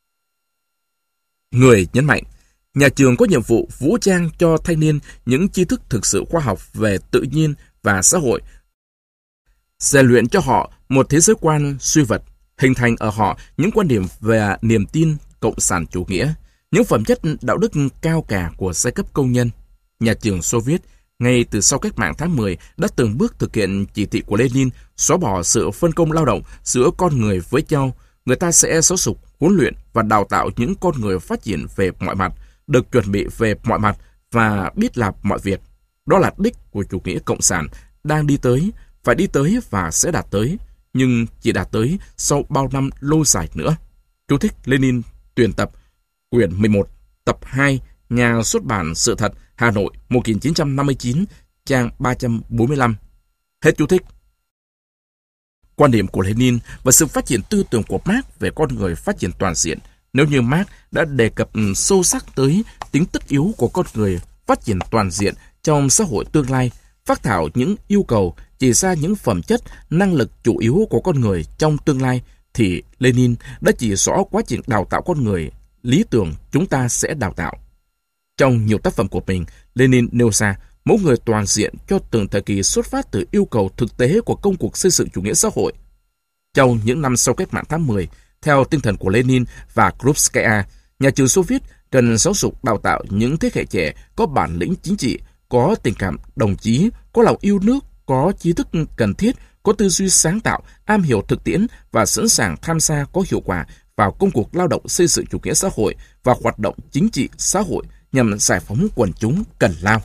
Người nhấn mạnh, nhà trường có nhiệm vụ vũ trang cho thanh niên những tri thức thực sự khoa học về tự nhiên và xã hội, rèn luyện cho họ một thế giới quan suy vật, hình thành ở họ những quan điểm về niềm tin cộng sản chủ nghĩa, những phẩm chất đạo đức cao cả của giai cấp công nhân. Nhà trường Xô Viết ngay từ sau cách mạng tháng 10 đã từng bước thực hiện chỉ thị của Lenin, xóa bỏ sự phân công lao động giữa con người với nhau. Người ta sẽ giáo dục, huấn luyện và đào tạo những con người phát triển về mọi mặt, được chuẩn bị về mọi mặt và biết làm mọi việc. Đó là đích của chủ nghĩa cộng sản đang đi tới, phải đi tới và sẽ đạt tới, nhưng chỉ đạt tới sau bao năm lâu dài nữa. Chú thích: Lenin tuyển tập, quyển 11, tập 2, nhà xuất bản Sự Thật, Hà Nội, 1959, trang 345. Hết chú thích. Quan điểm của Lenin và sự phát triển tư tưởng của Marx về con người phát triển toàn diện, nếu như Marx đã đề cập sâu sắc tới tính tất yếu của con người phát triển toàn diện trong xã hội tương lai, phác thảo những yêu cầu, chỉ ra những phẩm chất, năng lực chủ yếu của con người trong tương lai, thì Lenin đã chỉ rõ quá trình đào tạo con người lý tưởng chúng ta sẽ đào tạo. Trong nhiều tác phẩm của mình, Lenin nêu ra mẫu người toàn diện cho từng thời kỳ xuất phát từ yêu cầu thực tế của công cuộc xây dựng chủ nghĩa xã hội. Trong những năm sau cách mạng tháng 10, theo tinh thần của Lenin và Krupskaya, nhà trường Xô Viết cần giáo dục đào tạo những thế hệ trẻ có bản lĩnh chính trị, có tình cảm đồng chí, có lòng yêu nước, có trí thức cần thiết, có tư duy sáng tạo, am hiểu thực tiễn và sẵn sàng tham gia có hiệu quả vào công cuộc lao động xây dựng chủ nghĩa xã hội và hoạt động chính trị xã hội nhằm giải phóng quần chúng cần lao.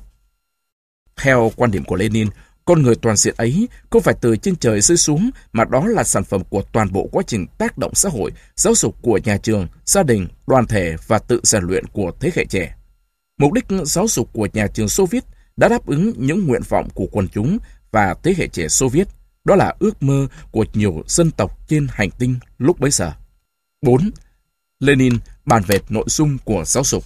Theo quan điểm của Lenin, con người toàn diện ấy không phải từ trên trời rơi xuống, mà đó là sản phẩm của toàn bộ quá trình tác động xã hội, giáo dục của nhà trường, gia đình, đoàn thể và tự rèn luyện của thế hệ trẻ. Mục đích giáo dục của nhà trường Xô Viết đã đáp ứng những nguyện vọng của quần chúng và thế hệ trẻ Xô Viết. Đó là ước mơ của nhiều dân tộc trên hành tinh lúc bấy giờ. 4. Lenin bàn về nội dung của giáo dục.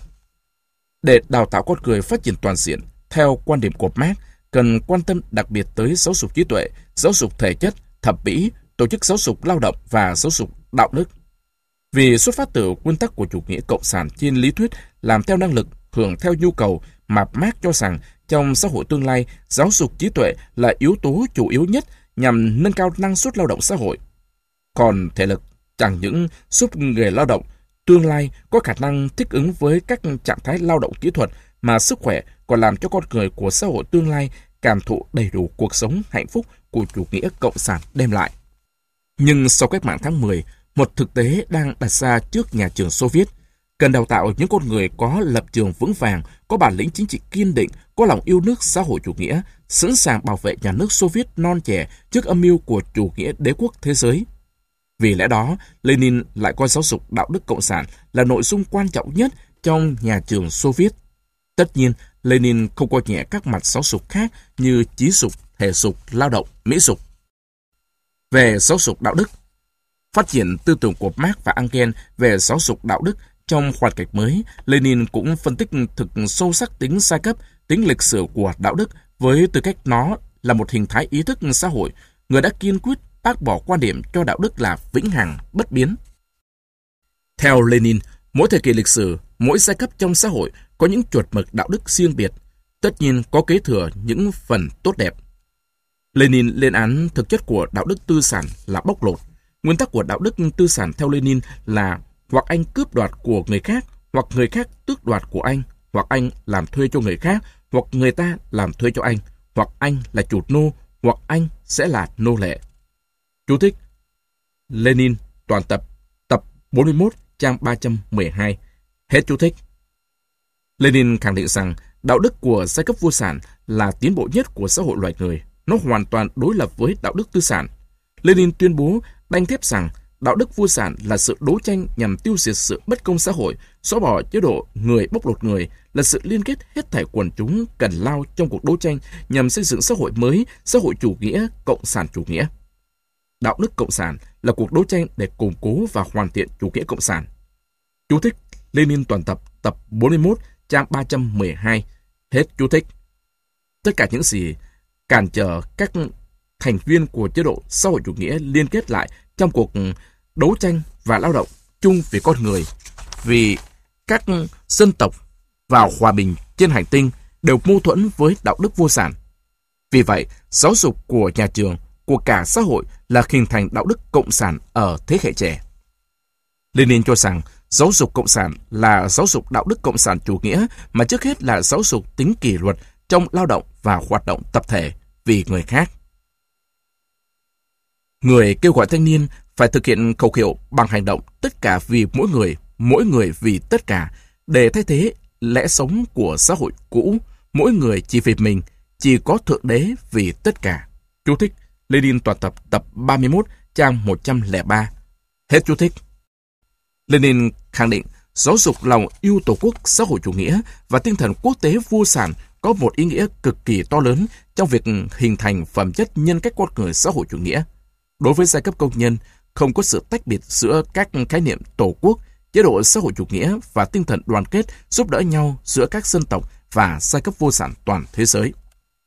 Để đào tạo con người phát triển toàn diện, theo quan điểm của Marx, cần quan tâm đặc biệt tới giáo dục trí tuệ, giáo dục thể chất, thẩm mỹ, tổ chức giáo dục lao động và giáo dục đạo đức. Vì xuất phát từ nguyên tắc của chủ nghĩa cộng sản trên lý thuyết làm theo năng lực, hưởng theo nhu cầu, mà Marx cho rằng trong xã hội tương lai, giáo dục trí tuệ là yếu tố chủ yếu nhất nhằm nâng cao năng suất lao động xã hội. Còn thể lực chẳng những giúp người lao động tương lai có khả năng thích ứng với các trạng thái lao động kỹ thuật, mà sức khỏe còn làm cho con người của xã hội tương lai cảm thụ đầy đủ cuộc sống hạnh phúc của chủ nghĩa cộng sản đem lại. Nhưng sau cách mạng tháng 10, một thực tế đang đặt ra trước nhà trường Xô Viết. Cần đào tạo những con người có lập trường vững vàng, có bản lĩnh chính trị kiên định, có lòng yêu nước xã hội chủ nghĩa, sẵn sàng bảo vệ nhà nước Xô Viết non trẻ trước âm mưu của chủ nghĩa đế quốc thế giới. Vì lẽ đó, Lenin lại coi giáo dục đạo đức cộng sản là nội dung quan trọng nhất trong nhà trường Xô Viết. Tất nhiên, Lenin không coi nhẹ các mặt giáo dục khác như trí dục, thể dục, lao động, mỹ dục. Về giáo dục đạo đức, phát triển tư tưởng của Marx và Engels về giáo dục đạo đức trong hoàn cảnh mới, Lenin cũng phân tích thực sâu sắc tính giai cấp, tính lịch sử của đạo đức với tư cách nó là một hình thái ý thức xã hội. Người đã kiên quyết bác bỏ quan điểm cho đạo đức là vĩnh hằng, bất biến. Theo Lenin, mỗi thời kỳ lịch sử, mỗi giai cấp trong xã hội có những chuẩn mực đạo đức riêng biệt, tất nhiên có kế thừa những phần tốt đẹp. Lenin lên án thực chất của đạo đức tư sản là bóc lột. Nguyên tắc của đạo đức tư sản theo Lenin là hoặc anh cướp đoạt của người khác, hoặc người khác tước đoạt của anh, hoặc anh làm thuê cho người khác, hoặc người ta làm thuê cho anh, hoặc anh là chủ nô, hoặc anh sẽ là nô lệ. Chú thích: Lenin toàn tập, tập 41, trang 312. Hết chú thích. Lenin khẳng định rằng đạo đức của giai cấp vô sản là tiến bộ nhất của xã hội loài người. Nó hoàn toàn đối lập với đạo đức tư sản. Lenin tuyên bố đanh thép rằng đạo đức vô sản là sự đấu tranh nhằm tiêu diệt sự bất công xã hội, xóa bỏ chế độ người bóc lột người, là sự liên kết hết thảy quần chúng cần lao trong cuộc đấu tranh nhằm xây dựng xã hội mới, xã hội chủ nghĩa, cộng sản chủ nghĩa. Đạo đức cộng sản là cuộc đấu tranh để củng cố và hoàn thiện chủ nghĩa cộng sản. Chú thích: Lenin toàn tập, tập 41, trang 312. Hết chú thích. Tất cả những gì cản trở các thành viên của chế độ xã hội chủ nghĩa liên kết lại trong cuộc đấu tranh và lao động chung vì con người, vì các dân tộc và hòa bình trên hành tinh đều mâu thuẫn với đạo đức vô sản. Vì vậy, giáo dục của nhà trường, của cả xã hội là hình thành đạo đức cộng sản ở thế hệ trẻ. Lenin cho rằng giáo dục cộng sản là giáo dục đạo đức cộng sản chủ nghĩa, mà trước hết là giáo dục tính kỷ luật trong lao động và hoạt động tập thể vì người khác. Người kêu gọi thanh niên phải thực hiện khẩu hiệu bằng hành động tất cả vì mỗi người vì tất cả, để thay thế lẽ sống của xã hội cũ, mỗi người chỉ vì mình, chỉ có Thượng Đế vì tất cả. Chú thích: Lenin toàn tập, tập 31, trang 103. Hết chú thích. Lenin khẳng định giáo dục lòng yêu Tổ quốc xã hội chủ nghĩa và tinh thần quốc tế vô sản có một ý nghĩa cực kỳ to lớn trong việc hình thành phẩm chất nhân cách con người xã hội chủ nghĩa. Đối với giai cấp công nhân, không có sự tách biệt giữa các khái niệm Tổ quốc, chế độ xã hội chủ nghĩa và tinh thần đoàn kết giúp đỡ nhau giữa các dân tộc và giai cấp vô sản toàn thế giới.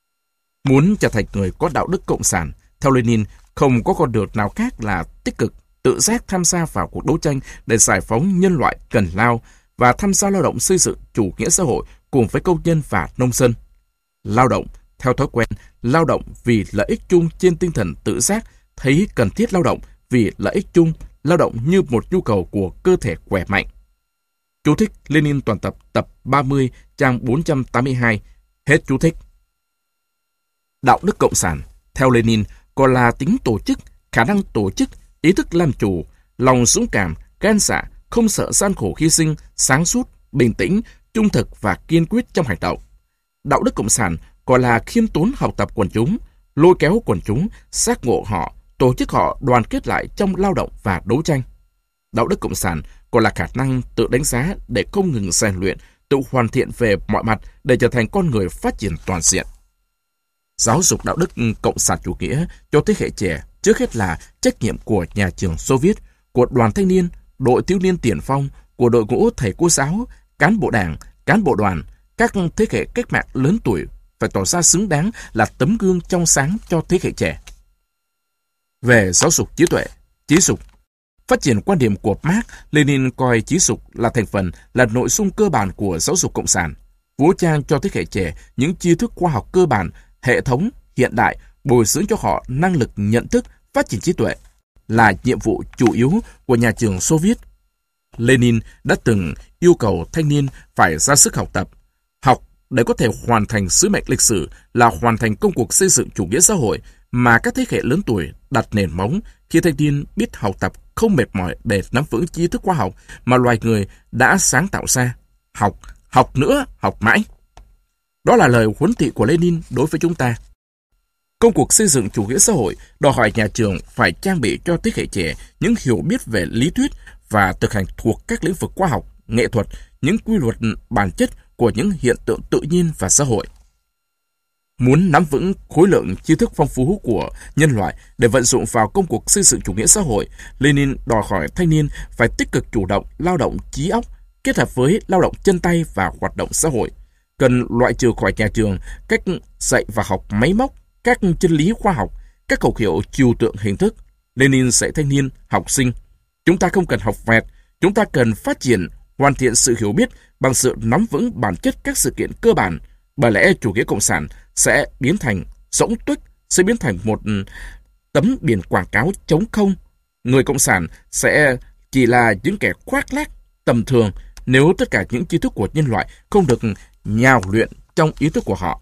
Muốn trở thành người có đạo đức cộng sản, theo Lenin, không có con đường nào khác là tích cực, tự giác tham gia vào cuộc đấu tranh để giải phóng nhân loại cần lao và tham gia lao động xây dựng chủ nghĩa xã hội cùng với công nhân và nông dân. Lao động theo thói quen, lao động vì lợi ích chung trên tinh thần tự giác, thấy cần thiết lao động vì lợi ích chung, lao động như một nhu cầu của cơ thể khỏe mạnh. Chú thích Lenin toàn tập tập 30, trang 482, hết chú thích. Đạo đức Cộng sản, theo Lenin, còn là tính tổ chức, khả năng tổ chức, ý thức làm chủ, lòng dũng cảm, gan dạ, không sợ gian khổ hy sinh, sáng suốt, bình tĩnh, trung thực và kiên quyết trong hành động. Đạo đức Cộng sản còn là khiêm tốn học tập quần chúng, lôi kéo quần chúng, giác ngộ họ, tổ chức họ đoàn kết lại trong lao động và đấu tranh. Đạo đức Cộng sản còn là khả năng tự đánh giá để không ngừng rèn luyện, tự hoàn thiện về mọi mặt để trở thành con người phát triển toàn diện. Giáo dục đạo đức Cộng sản chủ nghĩa cho thế hệ trẻ trước hết là trách nhiệm của nhà trường Xô Viết, của đoàn thanh niên, đội thiếu niên tiền phong, của đội ngũ thầy cô giáo, cán bộ đảng, cán bộ đoàn, các thế hệ cách mạng lớn tuổi phải tỏ ra xứng đáng là tấm gương trong sáng cho thế hệ trẻ. Về giáo dục trí tuệ, trí dục, phát triển quan điểm của Marx, Lenin coi trí dục là thành phần, là nội dung cơ bản của giáo dục cộng sản, vũ trang cho thế hệ trẻ những tri thức khoa học cơ bản, hệ thống, hiện đại, bồi dưỡng cho họ năng lực nhận thức, phát triển trí tuệ, là nhiệm vụ chủ yếu của nhà trường Xô Viết. Lenin đã từng yêu cầu thanh niên phải ra sức học tập, học để có thể hoàn thành sứ mệnh lịch sử là hoàn thành công cuộc xây dựng chủ nghĩa xã hội mà các thế hệ lớn tuổi đặt nền móng khi thanh niên biết học tập không mệt mỏi để nắm vững tri thức khoa học mà loài người đã sáng tạo ra. Học, học nữa, học mãi. Đó là lời huấn thị của Lenin đối với chúng ta. Công cuộc xây dựng chủ nghĩa xã hội đòi hỏi nhà trường phải trang bị cho thế hệ trẻ những hiểu biết về lý thuyết và thực hành thuộc các lĩnh vực khoa học, nghệ thuật, những quy luật bản chất của những hiện tượng tự nhiên và xã hội. Muốn nắm vững khối lượng tri thức phong phú của nhân loại để vận dụng vào công cuộc xây dựng chủ nghĩa xã hội, Lenin đòi hỏi thanh niên phải tích cực chủ động lao động trí óc, kết hợp với lao động chân tay và hoạt động xã hội. Cần loại trừ khỏi nhà trường cách dạy và học máy móc, các chân lý khoa học, các khẩu hiệu trừu tượng hình thức. Lenin dạy thanh niên, học sinh: chúng ta không cần học vẹt, chúng ta cần phát triển, hoàn thiện sự hiểu biết bằng sự nắm vững bản chất các sự kiện cơ bản. Bởi lẽ chủ nghĩa cộng sản sẽ biến thành rỗng tuếch, sẽ biến thành một tấm biển quảng cáo trống không. Người cộng sản sẽ chỉ là những kẻ khoác lác tầm thường nếu tất cả những tri thức của nhân loại không được nhào luyện trong ý thức của họ.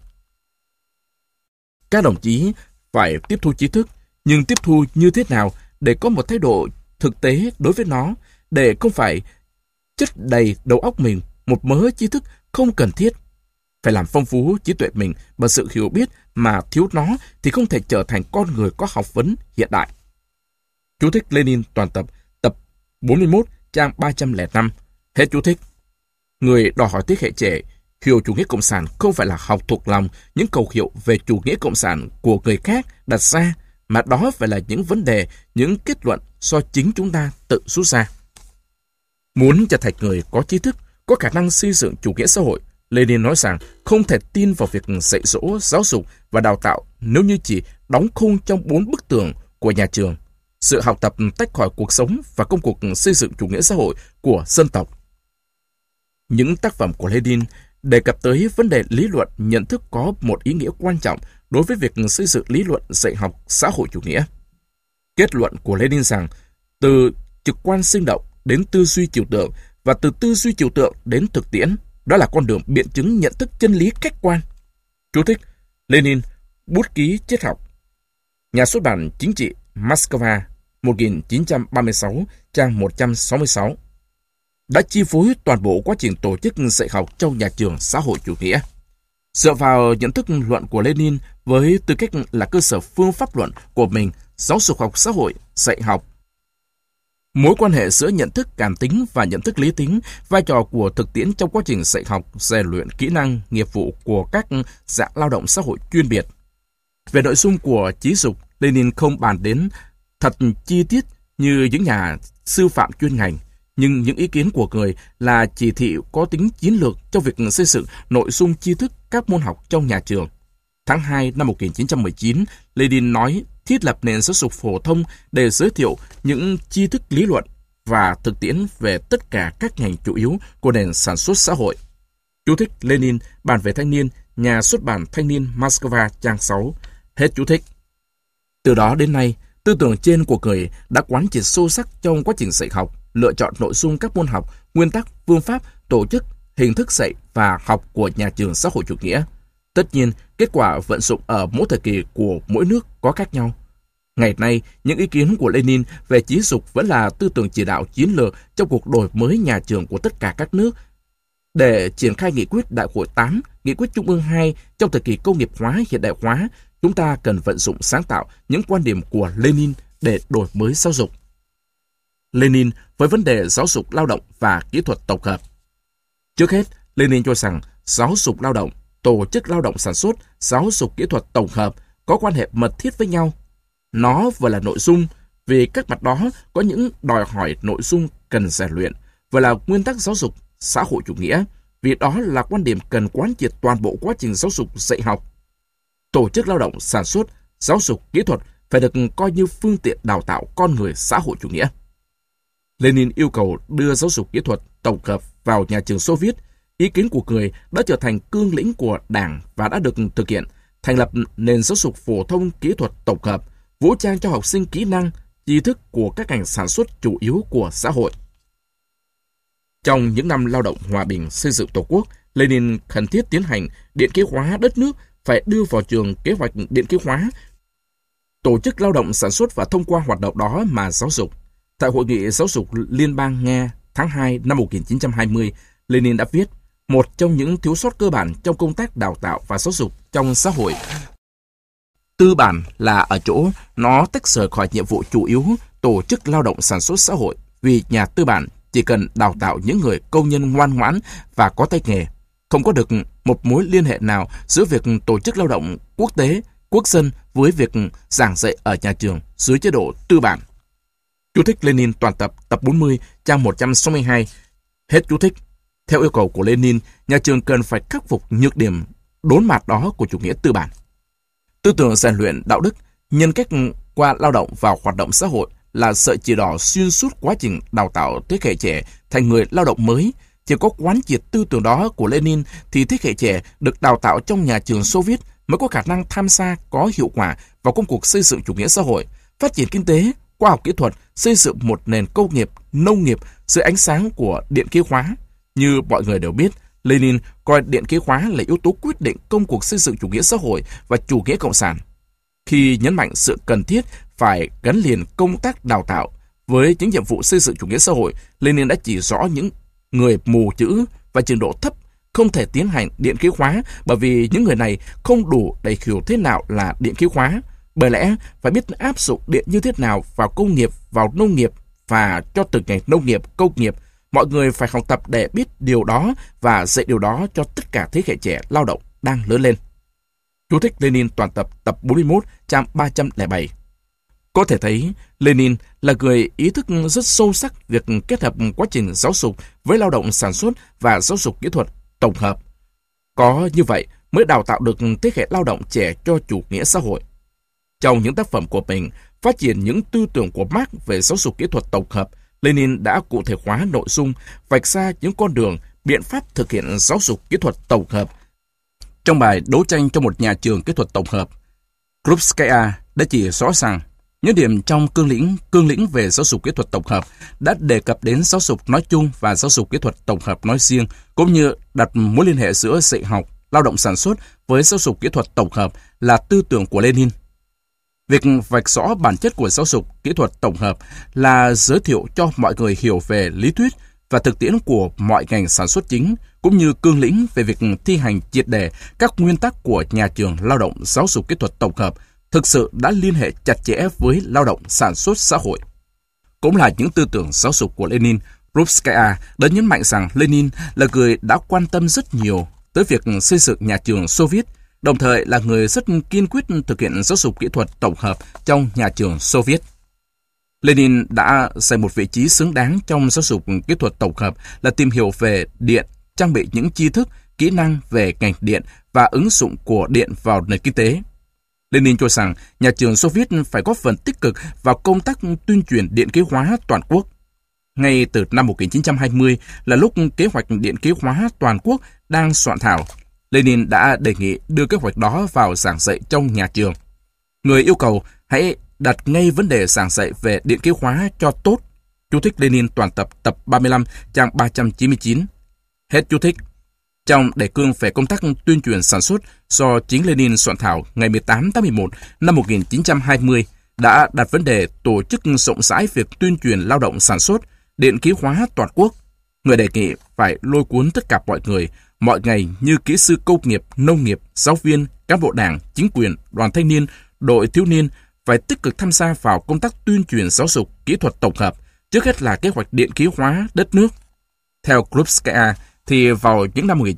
Các đồng chí phải tiếp thu tri thức, nhưng tiếp thu như thế nào để có một thái độ thực tế đối với nó, để không phải chất đầy đầu óc mình một mớ tri thức không cần thiết. Phải làm phong phú trí tuệ mình bằng sự hiểu biết, mà thiếu nó thì không thể trở thành con người có học vấn hiện đại. Chú thích Lenin toàn tập tập 41, trang 305, hết chú thích. Người đòi hỏi thế hệ trẻ hiểu chủ nghĩa cộng sản không phải là học thuộc lòng những khẩu hiệu về chủ nghĩa cộng sản của người khác đặt ra, mà đó phải là những vấn đề, những kết luận do chính chúng ta tự rút ra. Muốn trở thành người có trí thức, có khả năng xây dựng chủ nghĩa xã hội, Lenin nói rằng không thể tin vào việc dạy dỗ, giáo dục và đào tạo nếu như chỉ đóng khung trong 4 bức tường của nhà trường. Sự học tập tách khỏi cuộc sống và công cuộc xây dựng chủ nghĩa xã hội của dân tộc. Những tác phẩm của Lenin đề cập tới vấn đề lý luận nhận thức có một ý nghĩa quan trọng đối với việc xây dựng lý luận dạy học xã hội chủ nghĩa. Kết luận của Lenin rằng từ trực quan sinh động đến tư duy trừu tượng và từ tư duy trừu tượng đến thực tiễn, đó là con đường biện chứng nhận thức chân lý khách quan. Chú thích Lenin, bút ký triết học. Nhà xuất bản Chính trị, Moscow, 1936, trang 166. Đã chi phối toàn bộ quá trình tổ chức dạy học trong nhà trường xã hội chủ nghĩa. Dựa vào nhận thức luận của Lenin với tư cách là cơ sở phương pháp luận của mình, giáo dục học xã hội, dạy học. Mối quan hệ giữa nhận thức cảm tính và nhận thức lý tính, vai trò của thực tiễn trong quá trình dạy học, rèn luyện kỹ năng, nghiệp vụ của các dạng lao động xã hội chuyên biệt. Về nội dung của trí dục, Lenin không bàn đến thật chi tiết như những nhà sư phạm chuyên ngành, nhưng những ý kiến của người là chỉ thị có tính chiến lược trong việc xây dựng nội dung tri thức các môn học trong nhà trường. Tháng 2 năm 1919, Lenin nói thiết lập nền giáo dục phổ thông để giới thiệu những tri thức lý luận và thực tiễn về tất cả các ngành chủ yếu của nền sản xuất xã hội. Chú thích Lenin, Bản về thanh niên, Nhà xuất bản Thanh niên Moscow, trang 6. Hết chú thích. Từ đó đến nay, tư tưởng trên của người đã quán triệt sâu sắc trong quá trình dạy học, lựa chọn nội dung các môn học, nguyên tắc, phương pháp, tổ chức, hình thức dạy và học của nhà trường xã hội chủ nghĩa. Tất nhiên, kết quả vận dụng ở mỗi thời kỳ của mỗi nước có khác nhau. Ngày nay, những ý kiến của Lenin về trí dục vẫn là tư tưởng chỉ đạo chiến lược trong cuộc đổi mới nhà trường của tất cả các nước. Để triển khai nghị quyết Đại hội 8, nghị quyết Trung ương 2 trong thời kỳ công nghiệp hóa hiện đại hóa, chúng ta cần vận dụng sáng tạo những quan điểm của Lenin để đổi mới giáo dục. Lenin với vấn đề giáo dục lao động và kỹ thuật tổng hợp. Trước hết, Lenin cho rằng giáo dục lao động, tổ chức lao động sản xuất, giáo dục kỹ thuật tổng hợp có quan hệ mật thiết với nhau. Nó vừa là nội dung, vì các mặt đó có những đòi hỏi nội dung cần rèn luyện, vừa là nguyên tắc giáo dục xã hội chủ nghĩa, vì đó là quan điểm cần quán triệt toàn bộ quá trình giáo dục dạy học. Tổ chức lao động sản xuất, giáo dục kỹ thuật phải được coi như phương tiện đào tạo con người xã hội chủ nghĩa. Lenin yêu cầu đưa giáo dục kỹ thuật tổng hợp vào nhà trường Xô Viết. Ý kiến của người đã trở thành cương lĩnh của Đảng và đã được thực hiện, thành lập nền giáo dục phổ thông kỹ thuật tổng hợp, vũ trang cho học sinh kỹ năng, tri thức của các ngành sản xuất chủ yếu của xã hội. Trong những năm lao động hòa bình xây dựng Tổ quốc, Lenin khẩn thiết tiến hành điện khí hóa đất nước, phải đưa vào trường kế hoạch điện khí hóa, tổ chức lao động sản xuất và thông qua hoạt động đó mà giáo dục. Tại Hội nghị Giáo dục Liên bang Nga tháng 2 năm 1920, Lenin đã viết, một trong những thiếu sót cơ bản trong công tác đào tạo và giáo dục trong xã hội tư bản là ở chỗ nó tách rời khỏi nhiệm vụ chủ yếu tổ chức lao động sản xuất xã hội, vì nhà tư bản chỉ cần đào tạo những người công nhân ngoan ngoãn và có tay nghề, không có được một mối liên hệ nào giữa việc tổ chức lao động quốc tế, quốc dân với việc giảng dạy ở nhà trường dưới chế độ tư bản. Chú thích Lenin toàn tập, tập 40, trang 162. Hết chú thích. Theo yêu cầu của Lenin, nhà trường cần phải khắc phục nhược điểm đốn mạt đó của chủ nghĩa tư bản. Tư tưởng rèn luyện đạo đức, nhân cách qua lao động vào hoạt động xã hội là sợi chỉ đỏ xuyên suốt quá trình đào tạo thế hệ trẻ thành người lao động mới. Chỉ có quán triệt tư tưởng đó của Lenin thì thế hệ trẻ được đào tạo trong nhà trường Xô Viết mới có khả năng tham gia có hiệu quả vào công cuộc xây dựng chủ nghĩa xã hội, phát triển kinh tế, khoa học kỹ thuật, xây dựng một nền công nghiệp, nông nghiệp dưới ánh sáng của điện khí hóa. Như mọi người đều biết, Lenin coi điện khí hóa là yếu tố quyết định công cuộc xây dựng chủ nghĩa xã hội và chủ nghĩa cộng sản. Khi nhấn mạnh sự cần thiết phải gắn liền công tác đào tạo với những nhiệm vụ xây dựng chủ nghĩa xã hội, Lenin đã chỉ rõ những người mù chữ và trình độ thấp không thể tiến hành điện khí hóa, bởi vì những người này không đủ để hiểu thế nào là điện khí hóa. Bởi lẽ phải biết áp dụng điện như thế nào vào công nghiệp, vào nông nghiệp và cho từng ngành nông nghiệp, công nghiệp. Mọi người phải học tập để biết điều đó và dạy điều đó cho tất cả thế hệ trẻ lao động đang lớn lên. Chú thích Lenin toàn tập, tập 41, trang 307. Có thể thấy, Lenin là người ý thức rất sâu sắc việc kết hợp quá trình giáo dục với lao động sản xuất và giáo dục kỹ thuật tổng hợp. Có như vậy mới đào tạo được thế hệ lao động trẻ cho chủ nghĩa xã hội. Trong những tác phẩm của mình, phát triển những tư tưởng của Marx về giáo dục kỹ thuật tổng hợp, Lenin đã cụ thể hóa nội dung, vạch ra những con đường, biện pháp thực hiện giáo dục kỹ thuật tổng hợp. Trong bài Đấu tranh cho một nhà trường kỹ thuật tổng hợp, Krupskaya đã chỉ rõ rằng những điểm trong cương lĩnh về giáo dục kỹ thuật tổng hợp đã đề cập đến giáo dục nói chung và giáo dục kỹ thuật tổng hợp nói riêng, cũng như đặt mối liên hệ giữa dạy học, lao động sản xuất với giáo dục kỹ thuật tổng hợp là tư tưởng của Lenin. Việc vạch rõ bản chất của giáo dục kỹ thuật tổng hợp là giới thiệu cho mọi người hiểu về lý thuyết và thực tiễn của mọi ngành sản xuất chính, cũng như cương lĩnh về việc thi hành triệt để các nguyên tắc của nhà trường lao động giáo dục kỹ thuật tổng hợp thực sự đã liên hệ chặt chẽ với lao động sản xuất xã hội. Cũng là những tư tưởng giáo dục của Lenin, Krupskaya đã nhấn mạnh rằng Lenin là người đã quan tâm rất nhiều tới việc xây dựng nhà trường Xô Viết, đồng thời là người rất kiên quyết thực hiện giáo dục kỹ thuật tổng hợp trong nhà trường Xô Viết. Lenin đã dành một vị trí xứng đáng trong giáo dục kỹ thuật tổng hợp là tìm hiểu về điện, trang bị những tri thức, kỹ năng về ngành điện và ứng dụng của điện vào nền kinh tế. Lenin cho rằng nhà trường Xô Viết phải góp phần tích cực vào công tác tuyên truyền điện khí hóa toàn quốc. Ngay từ năm 1920 là lúc kế hoạch điện khí hóa toàn quốc đang soạn thảo, Lenin đã đề nghị đưa kế hoạch đó vào giảng dạy trong nhà trường. Người yêu cầu hãy đặt ngay vấn đề giảng dạy về điện khí hóa cho tốt. Chú thích Lenin toàn tập tập 35, trang 399. Hết chú thích. Trong đề cương về công tác tuyên truyền sản xuất do chính Lenin soạn thảo ngày 18 tháng 11 năm 1920 đã đặt vấn đề tổ chức rộng rãi việc tuyên truyền lao động sản xuất, điện khí hóa toàn quốc. Người đề nghị phải lôi cuốn tất cả mọi người, mọi ngành như kỹ sư công nghiệp, nông nghiệp, giáo viên, cán bộ đảng, chính quyền, đoàn thanh niên, đội thiếu niên phải tích cực tham gia vào công tác tuyên truyền giáo dục, kỹ thuật tổng hợp, trước hết là kế hoạch điện khí hóa đất nước. Theo Krupskaya, thì vào những năm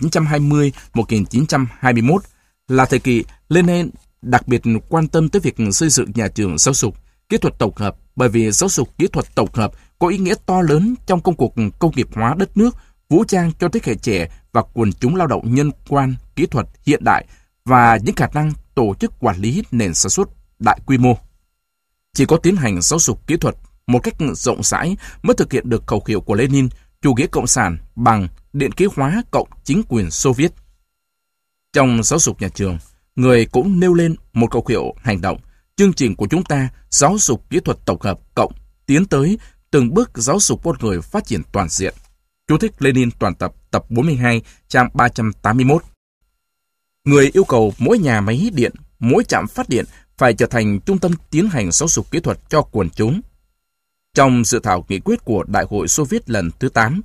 1920-1921 là thời kỳ Lenin đặc biệt quan tâm tới việc xây dựng nhà trường giáo dục, kỹ thuật tổng hợp, bởi vì giáo dục kỹ thuật tổng hợp có ý nghĩa to lớn trong công cuộc công nghiệp hóa đất nước, vũ trang cho thế hệ trẻ và quần chúng lao động nhân quan, kỹ thuật hiện đại và những khả năng tổ chức quản lý nền sản xuất đại quy mô. Chỉ có tiến hành giáo dục kỹ thuật một cách rộng rãi mới thực hiện được khẩu hiệu của Lenin, chủ nghĩa cộng sản bằng điện khí hóa cộng chính quyền Xô Viết. Trong giáo dục nhà trường, người cũng nêu lên một khẩu hiệu hành động, chương trình của chúng ta giáo dục kỹ thuật tổng hợp cộng tiến tới từng bước giáo dục con người phát triển toàn diện. Chú thích Lenin toàn tập tập 42, trang 381. Người yêu cầu mỗi nhà máy điện, mỗi trạm phát điện phải trở thành trung tâm tiến hành giáo dục kỹ thuật cho quần chúng. Trong dự thảo nghị quyết của Đại hội Xô Viết lần thứ 8,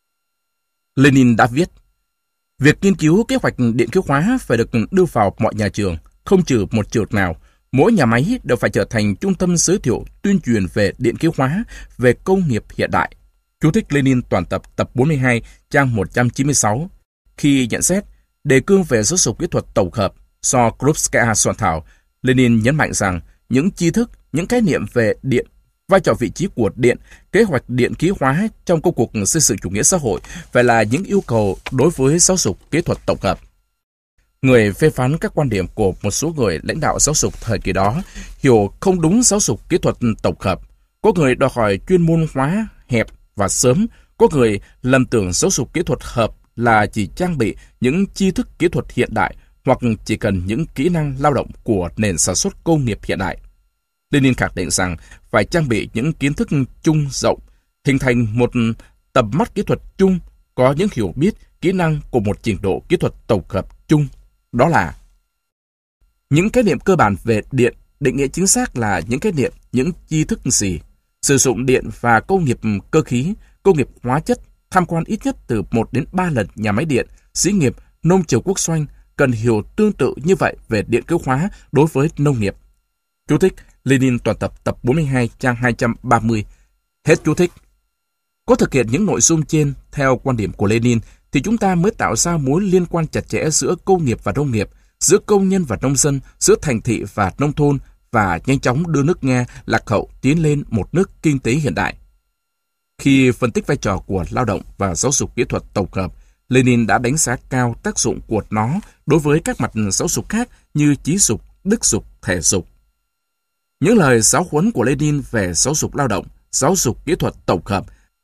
Lenin đã viết: việc nghiên cứu kế hoạch điện khí hóa phải được đưa vào mọi nhà trường, không trừ một trường nào. Mỗi nhà máy đều phải trở thành trung tâm giới thiệu tuyên truyền về điện khí hóa, về công nghiệp hiện đại. Chú thích Lenin toàn tập tập 42, trang 196. Khi nhận xét đề cương về giáo dục kỹ thuật tổng hợp do Krupskaya soạn thảo, Lenin nhấn mạnh rằng những tri thức, những khái niệm về điện, vai trò vị trí của điện, kế hoạch điện khí hóa trong công cuộc xây dựng chủ nghĩa xã hội phải là những yêu cầu đối với giáo dục kỹ thuật tổng hợp. Người phê phán các quan điểm của một số người lãnh đạo giáo dục thời kỳ đó hiểu không đúng giáo dục kỹ thuật tổng hợp. Có người đòi hỏi chuyên môn hóa hẹp và sớm, có người lầm tưởng giáo dục kỹ thuật hợp là chỉ trang bị những tri thức kỹ thuật hiện đại hoặc chỉ cần những kỹ năng lao động của nền sản xuất công nghiệp hiện đại. Lenin khẳng định rằng phải trang bị những kiến thức chung rộng, hình thành một tầm mắt kỹ thuật chung, có những hiểu biết, kỹ năng của một trình độ kỹ thuật tổng hợp chung. Đó là những khái niệm cơ bản về điện, định nghĩa chính xác là những khái niệm, những tri thức gì, sử dụng điện và công nghiệp cơ khí, công nghiệp hóa chất, tham quan ít nhất từ 1 đến 3 lần nhà máy điện, xí nghiệp, nông trường quốc doanh cần hiểu tương tự như vậy về điện khí hóa đối với nông nghiệp. Chú thích Lenin toàn tập tập 42, trang 230. Hết chú thích. Có thực hiện những nội dung trên theo quan điểm của Lenin thì chúng ta mới tạo ra mối liên quan chặt chẽ giữa công nghiệp và nông nghiệp, giữa công nhân và nông dân, giữa thành thị và nông thôn và nhanh chóng đưa nước Nga lạc hậu tiến lên một nước kinh tế hiện đại. Khi phân tích vai trò của lao động và giáo dục kỹ thuật tổng hợp, Lenin đã đánh giá cao tác dụng của nó đối với các mặt giáo dục khác như trí dục, đức dục, thể dục. Những lời giáo huấn của Lenin về giáo dục lao động, giáo dục kỹ thuật tổng hợp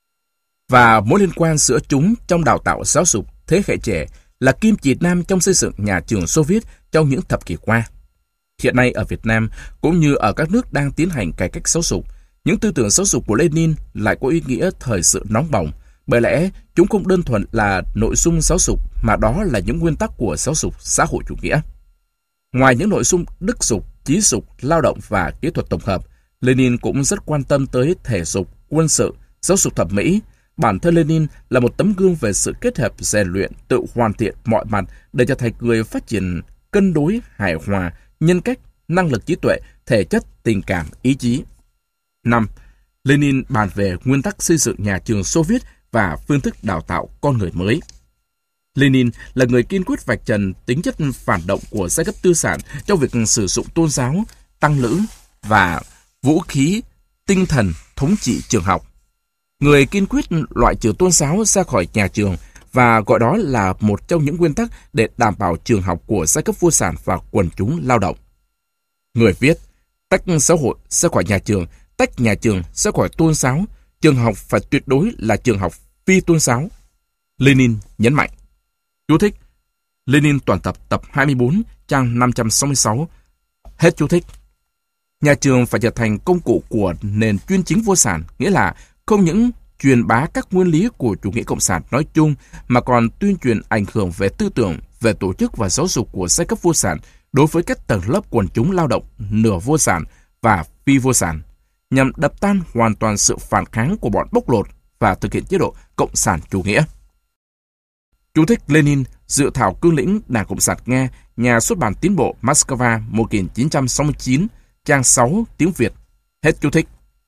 và mối liên quan giữa chúng trong đào tạo giáo dục thế hệ trẻ là kim chỉ nam trong xây dựng nhà trường Xô Viết trong những thập kỷ qua. Hiện nay ở Việt Nam, cũng như ở các nước đang tiến hành cải cách giáo dục, những tư tưởng giáo dục của Lenin lại có ý nghĩa thời sự nóng bỏng, bởi lẽ chúng không đơn thuần là nội dung giáo dục mà đó là những nguyên tắc của giáo dục xã hội chủ nghĩa. Ngoài những nội dung đức dục, trí dục, lao động và kỹ thuật tổng hợp, Lenin cũng rất quan tâm tới thể dục, quân sự, giáo dục thẩm mỹ. Bản thân Lenin là một tấm gương về sự kết hợp rèn luyện, tự hoàn thiện mọi mặt để trở thành người phát triển cân đối, hài hòa, nhân cách, năng lực trí tuệ, thể chất, tình cảm, ý chí. 5. Lenin bàn về nguyên tắc xây dựng nhà trường Xô Viết và phương thức đào tạo con người mới. Lenin là người kiên quyết vạch trần tính chất phản động của giai cấp tư sản trong việc sử dụng tôn giáo, tăng lữ và vũ khí tinh thần thống trị trường học. Người kiên quyết loại trừ tôn giáo ra khỏi nhà trường và gọi đó là một trong những nguyên tắc để đảm bảo trường học của giai cấp vô sản và quần chúng lao động. Người viết, tách xã hội ra khỏi nhà trường, tách nhà trường ra khỏi tôn giáo, trường học phải tuyệt đối là trường học phi tôn giáo. Lenin nhấn mạnh. Chú thích: Lenin toàn tập tập 24, trang 566. Hết chú thích. Nhà trường phải trở thành công cụ của nền chuyên chính vô sản, nghĩa là không những truyền bá các nguyên lý của chủ nghĩa cộng sản nói chung, mà còn tuyên truyền ảnh hưởng về tư tưởng, về tổ chức và giáo dục của giai cấp vô sản đối với các tầng lớp quần chúng lao động nửa vô sản và phi vô sản, nhằm đập tan hoàn toàn sự phản kháng của bọn bóc lột và thực hiện chế độ cộng sản chủ nghĩa. Chú thích Lenin, Dự thảo cương lĩnh Đảng Cộng sản Nga, Nhà xuất bản Tiến bộ, Moscow, 1969, trang 6, tiếng Việt. Hết chú thích.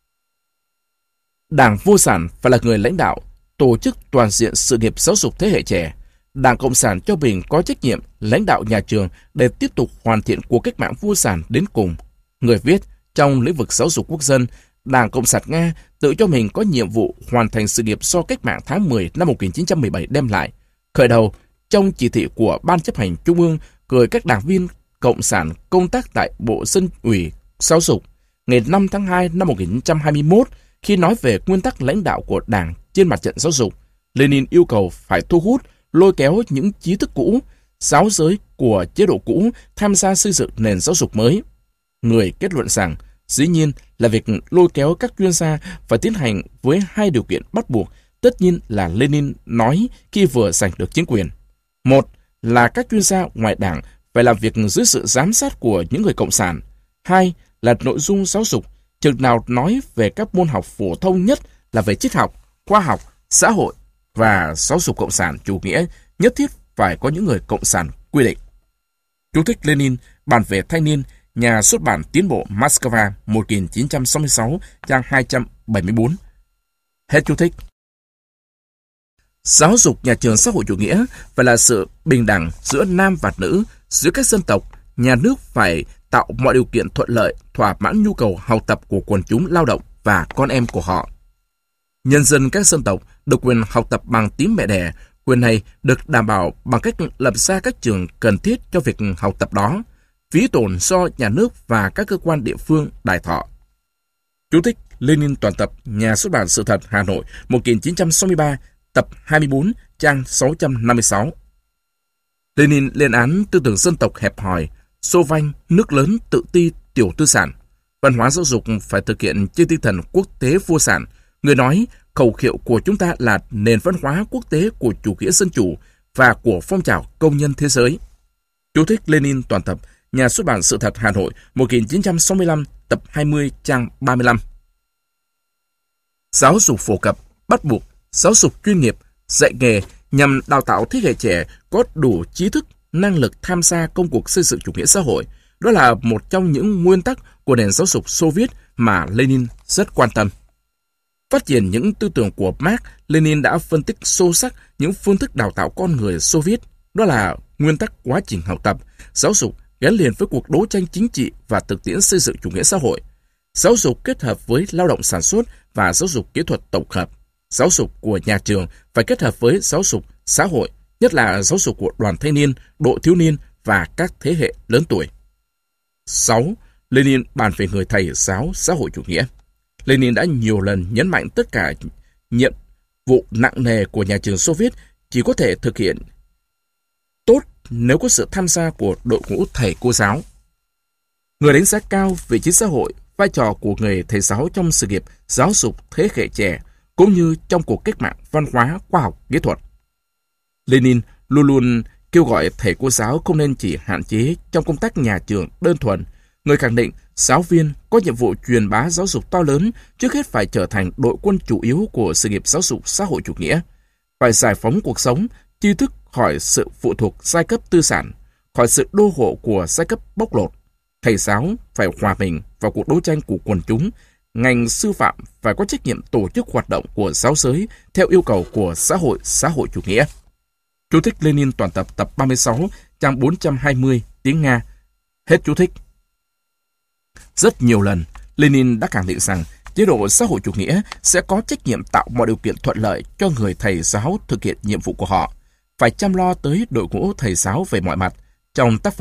Đảng vô sản phải là người lãnh đạo, tổ chức toàn diện sự nghiệp giáo dục thế hệ trẻ. Đảng Cộng sản cho mình có trách nhiệm lãnh đạo nhà trường để tiếp tục hoàn thiện cuộc cách mạng vô sản đến cùng. Người viết, trong lĩnh vực giáo dục quốc dân, Đảng Cộng sản Nga tự cho mình có nhiệm vụ hoàn thành sự nghiệp do cách mạng tháng 10 năm 1917 đem lại. Khởi đầu, trong chỉ thị của Ban chấp hành Trung ương gửi các đảng viên Cộng sản công tác tại Bộ Dân ủy Giáo dục, ngày 5 tháng 2 năm 1921, khi nói về nguyên tắc lãnh đạo của Đảng trên mặt trận giáo dục, Lenin yêu cầu phải thu hút, lôi kéo những trí thức cũ, giáo giới của chế độ cũ tham gia xây dựng nền giáo dục mới. Người kết luận rằng, dĩ nhiên là việc lôi kéo các chuyên gia phải tiến hành với hai điều kiện bắt buộc, tất nhiên là Lenin nói khi vừa giành được chính quyền. Một là các chuyên gia ngoài Đảng phải làm việc dưới sự giám sát của những người cộng sản. Hai là nội dung giáo dục, chừng nào nói về các môn học phổ thông nhất là về triết học, khoa học, xã hội và giáo dục cộng sản chủ nghĩa, nhất thiết phải có những người cộng sản quy định. Chú thích Lenin, Bản về thanh niên, Nhà xuất bản Tiến bộ, Moscow, 1966, trang 274. Hết chú thích. Giáo dục nhà trường xã hội chủ nghĩa phải là sự bình đẳng giữa nam và nữ, giữa các dân tộc. Nhà nước phải tạo mọi điều kiện thuận lợi, thỏa mãn nhu cầu học tập của quần chúng lao động và con em của họ. Nhân dân các dân tộc được quyền học tập bằng tiếng mẹ đẻ. Quyền này được đảm bảo bằng cách lập ra các trường cần thiết cho việc học tập đó, phí tổn do nhà nước và các cơ quan địa phương đài thọ. Chú thích Lenin toàn tập, Nhà xuất bản Sự thật, Hà Nội, 1963, tập 24, trang 656. Lenin lên án tư tưởng dân tộc hẹp hòi, xô vanh, nước lớn, tự ti, tiểu tư sản. Văn hóa giáo dục phải thực hiện trên tinh thần quốc tế vô sản. Người nói, khẩu hiệu của chúng ta là nền văn hóa quốc tế của chủ nghĩa dân chủ và của phong trào công nhân thế giới. Chú thích Lenin toàn tập, Nhà xuất bản Sự thật, Hà Nội, 1965, tập 20, trang 35. Giáo dục phổ cập, bắt buộc, giáo dục chuyên nghiệp, dạy nghề nhằm đào tạo thế hệ trẻ có đủ trí thức, năng lực tham gia công cuộc xây dựng chủ nghĩa xã hội. Đó là một trong những nguyên tắc của nền giáo dục Xô Viết mà Lenin rất quan tâm. Phát triển những tư tưởng của Marx, Lenin đã phân tích sâu sắc những phương thức đào tạo con người Xô Viết. Đó là nguyên tắc quá trình học tập, giáo dục gắn liền với cuộc đấu tranh chính trị và thực tiễn xây dựng chủ nghĩa xã hội. Giáo dục kết hợp với lao động sản xuất và giáo dục kỹ thuật tổng hợp. Giáo dục của nhà trường phải kết hợp với giáo dục xã hội, nhất là giáo dục của đoàn thanh niên, độ thiếu niên và các thế hệ lớn tuổi. 6. Lenin bàn về người thầy giáo xã hội chủ nghĩa. Lenin đã nhiều lần nhấn mạnh tất cả nhiệm vụ nặng nề của nhà trường Xô Viết chỉ có thể thực hiện tốt nếu có sự tham gia của đội ngũ thầy cô giáo. Người đánh giá cao vị trí xã hội, vai trò của người thầy giáo trong sự nghiệp giáo dục thế hệ trẻ, cũng như trong cuộc cách mạng văn hóa, khoa học, kỹ thuật. Lenin luôn luôn kêu gọi thầy cô giáo không nên chỉ hạn chế trong công tác nhà trường đơn thuần. Người khẳng định giáo viên có nhiệm vụ truyền bá giáo dục to lớn, trước hết phải trở thành đội quân chủ yếu của sự nghiệp giáo dục xã hội chủ nghĩa. Phải giải phóng cuộc sống, tri thức khỏi sự phụ thuộc giai cấp tư sản, khỏi sự đô hộ của giai cấp bóc lột. Thầy giáo phải hòa mình vào cuộc đấu tranh của quần chúng. Ngành sư phạm phải có trách nhiệm tổ chức hoạt động của giáo giới theo yêu cầu của xã hội chủ nghĩa. Chú thích Lenin toàn tập, tập 36, trang 420, tiếng Nga. Hết chú thích. Rất nhiều lần, Lenin đã khẳng định rằng chế độ xã hội chủ nghĩa sẽ có trách nhiệm tạo mọi điều kiện thuận lợi cho người thầy giáo thực hiện nhiệm vụ của họ, phải chăm lo tới đội ngũ thầy giáo về mọi mặt. Trong tác phẩm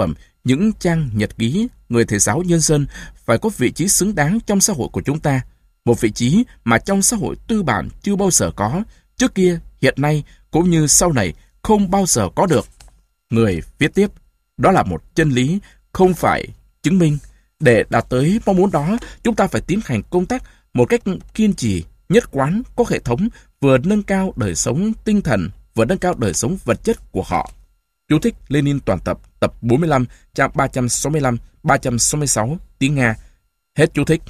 những trang nhật ký người thầy giáo nhân dân phải có vị trí xứng đáng trong xã hội của chúng ta, một vị trí mà trong xã hội tư bản chưa bao giờ có, trước kia, hiện nay cũng như sau này không bao giờ có được. Người viết tiếp, đó là một chân lý, không phải chứng minh. Để đạt tới mong muốn đó, chúng ta phải tiến hành công tác một cách kiên trì, nhất quán, có hệ thống, vừa nâng cao đời sống tinh thần, vừa nâng cao đời sống vật chất của họ. Chú thích Lenin toàn tập, tập 45, trang 365, 366, tiếng Nga. Hết chú thích.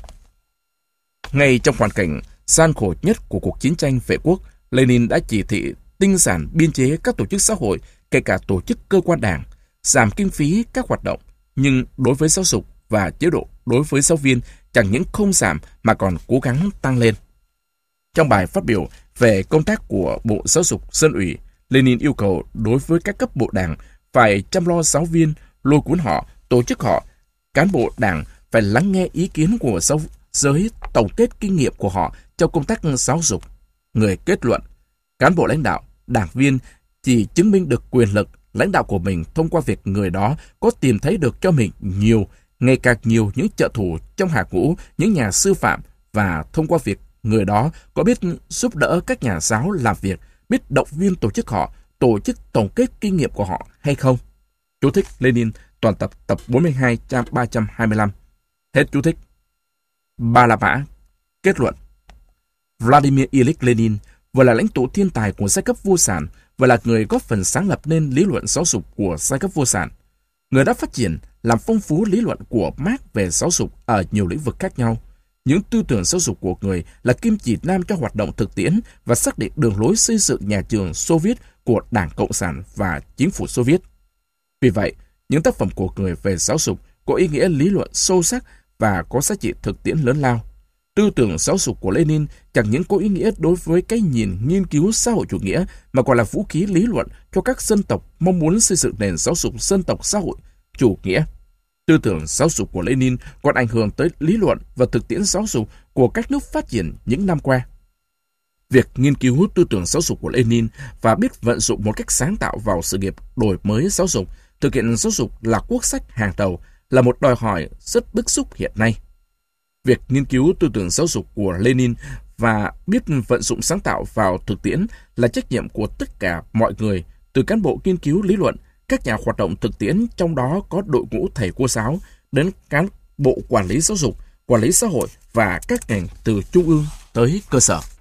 Ngay trong hoàn cảnh gian khổ nhất của cuộc chiến tranh vệ quốc, Lenin đã chỉ thị tinh giản biên chế các tổ chức xã hội, kể cả tổ chức cơ quan đảng, giảm kinh phí các hoạt động, nhưng đối với giáo dục và chế độ đối với giáo viên chẳng những không giảm mà còn cố gắng tăng lên. Trong bài phát biểu về công tác của Bộ Giáo dục Dân ủy, Lenin yêu cầu đối với các cấp bộ đảng phải chăm lo giáo viên, lôi cuốn họ, tổ chức họ. Cán bộ đảng phải lắng nghe ý kiến của giới, tổng kết kinh nghiệm của họ trong công tác giáo dục. Người kết luận, cán bộ lãnh đạo, đảng viên chỉ chứng minh được quyền lực lãnh đạo của mình thông qua việc người đó có tìm thấy được cho mình ngày càng nhiều những trợ thủ trong hàng ngũ, những nhà sư phạm, và thông qua việc người đó có biết giúp đỡ các nhà giáo làm việc, biết động viên tổ chức họ, tổ chức tổng kết kinh nghiệm của họ hay không. Chú thích Lenin toàn tập, tập 42, trang 325. Hết chú thích. Ba La Mã kết luận, Vladimir Ilyich Lenin vừa là lãnh tụ thiên tài của giai cấp vô sản, vừa là người góp phần sáng lập nên lý luận giáo dục của giai cấp vô sản. Người đã phát triển, làm phong phú lý luận của Marx về giáo dục ở nhiều lĩnh vực khác nhau. Những tư tưởng giáo dục của người là kim chỉ nam cho hoạt động thực tiễn và xác định đường lối xây dựng nhà trường Xô Viết của Đảng Cộng sản và chính phủ Xô Viết. Vì vậy, những tác phẩm của người về giáo dục có ý nghĩa lý luận sâu sắc và có giá trị thực tiễn lớn lao. Tư tưởng giáo dục của Lenin chẳng những có ý nghĩa đối với cái nhìn nghiên cứu xã hội chủ nghĩa mà còn là vũ khí lý luận cho các dân tộc mong muốn xây dựng nền giáo dục dân tộc xã hội chủ nghĩa. Tư tưởng giáo dục của Lenin còn ảnh hưởng tới lý luận và thực tiễn giáo dục của các nước phát triển những năm qua. Việc nghiên cứu tư tưởng giáo dục của Lenin và biết vận dụng một cách sáng tạo vào sự nghiệp đổi mới giáo dục, thực hiện giáo dục là quốc sách hàng đầu là một đòi hỏi rất bức xúc hiện nay. Việc nghiên cứu tư tưởng giáo dục của Lenin và biết vận dụng sáng tạo vào thực tiễn là trách nhiệm của tất cả mọi người, từ cán bộ nghiên cứu lý luận, các nhà hoạt động thực tiễn, trong đó có đội ngũ thầy cô giáo, đến cán bộ quản lý giáo dục, quản lý xã hội và các ngành từ trung ương tới cơ sở.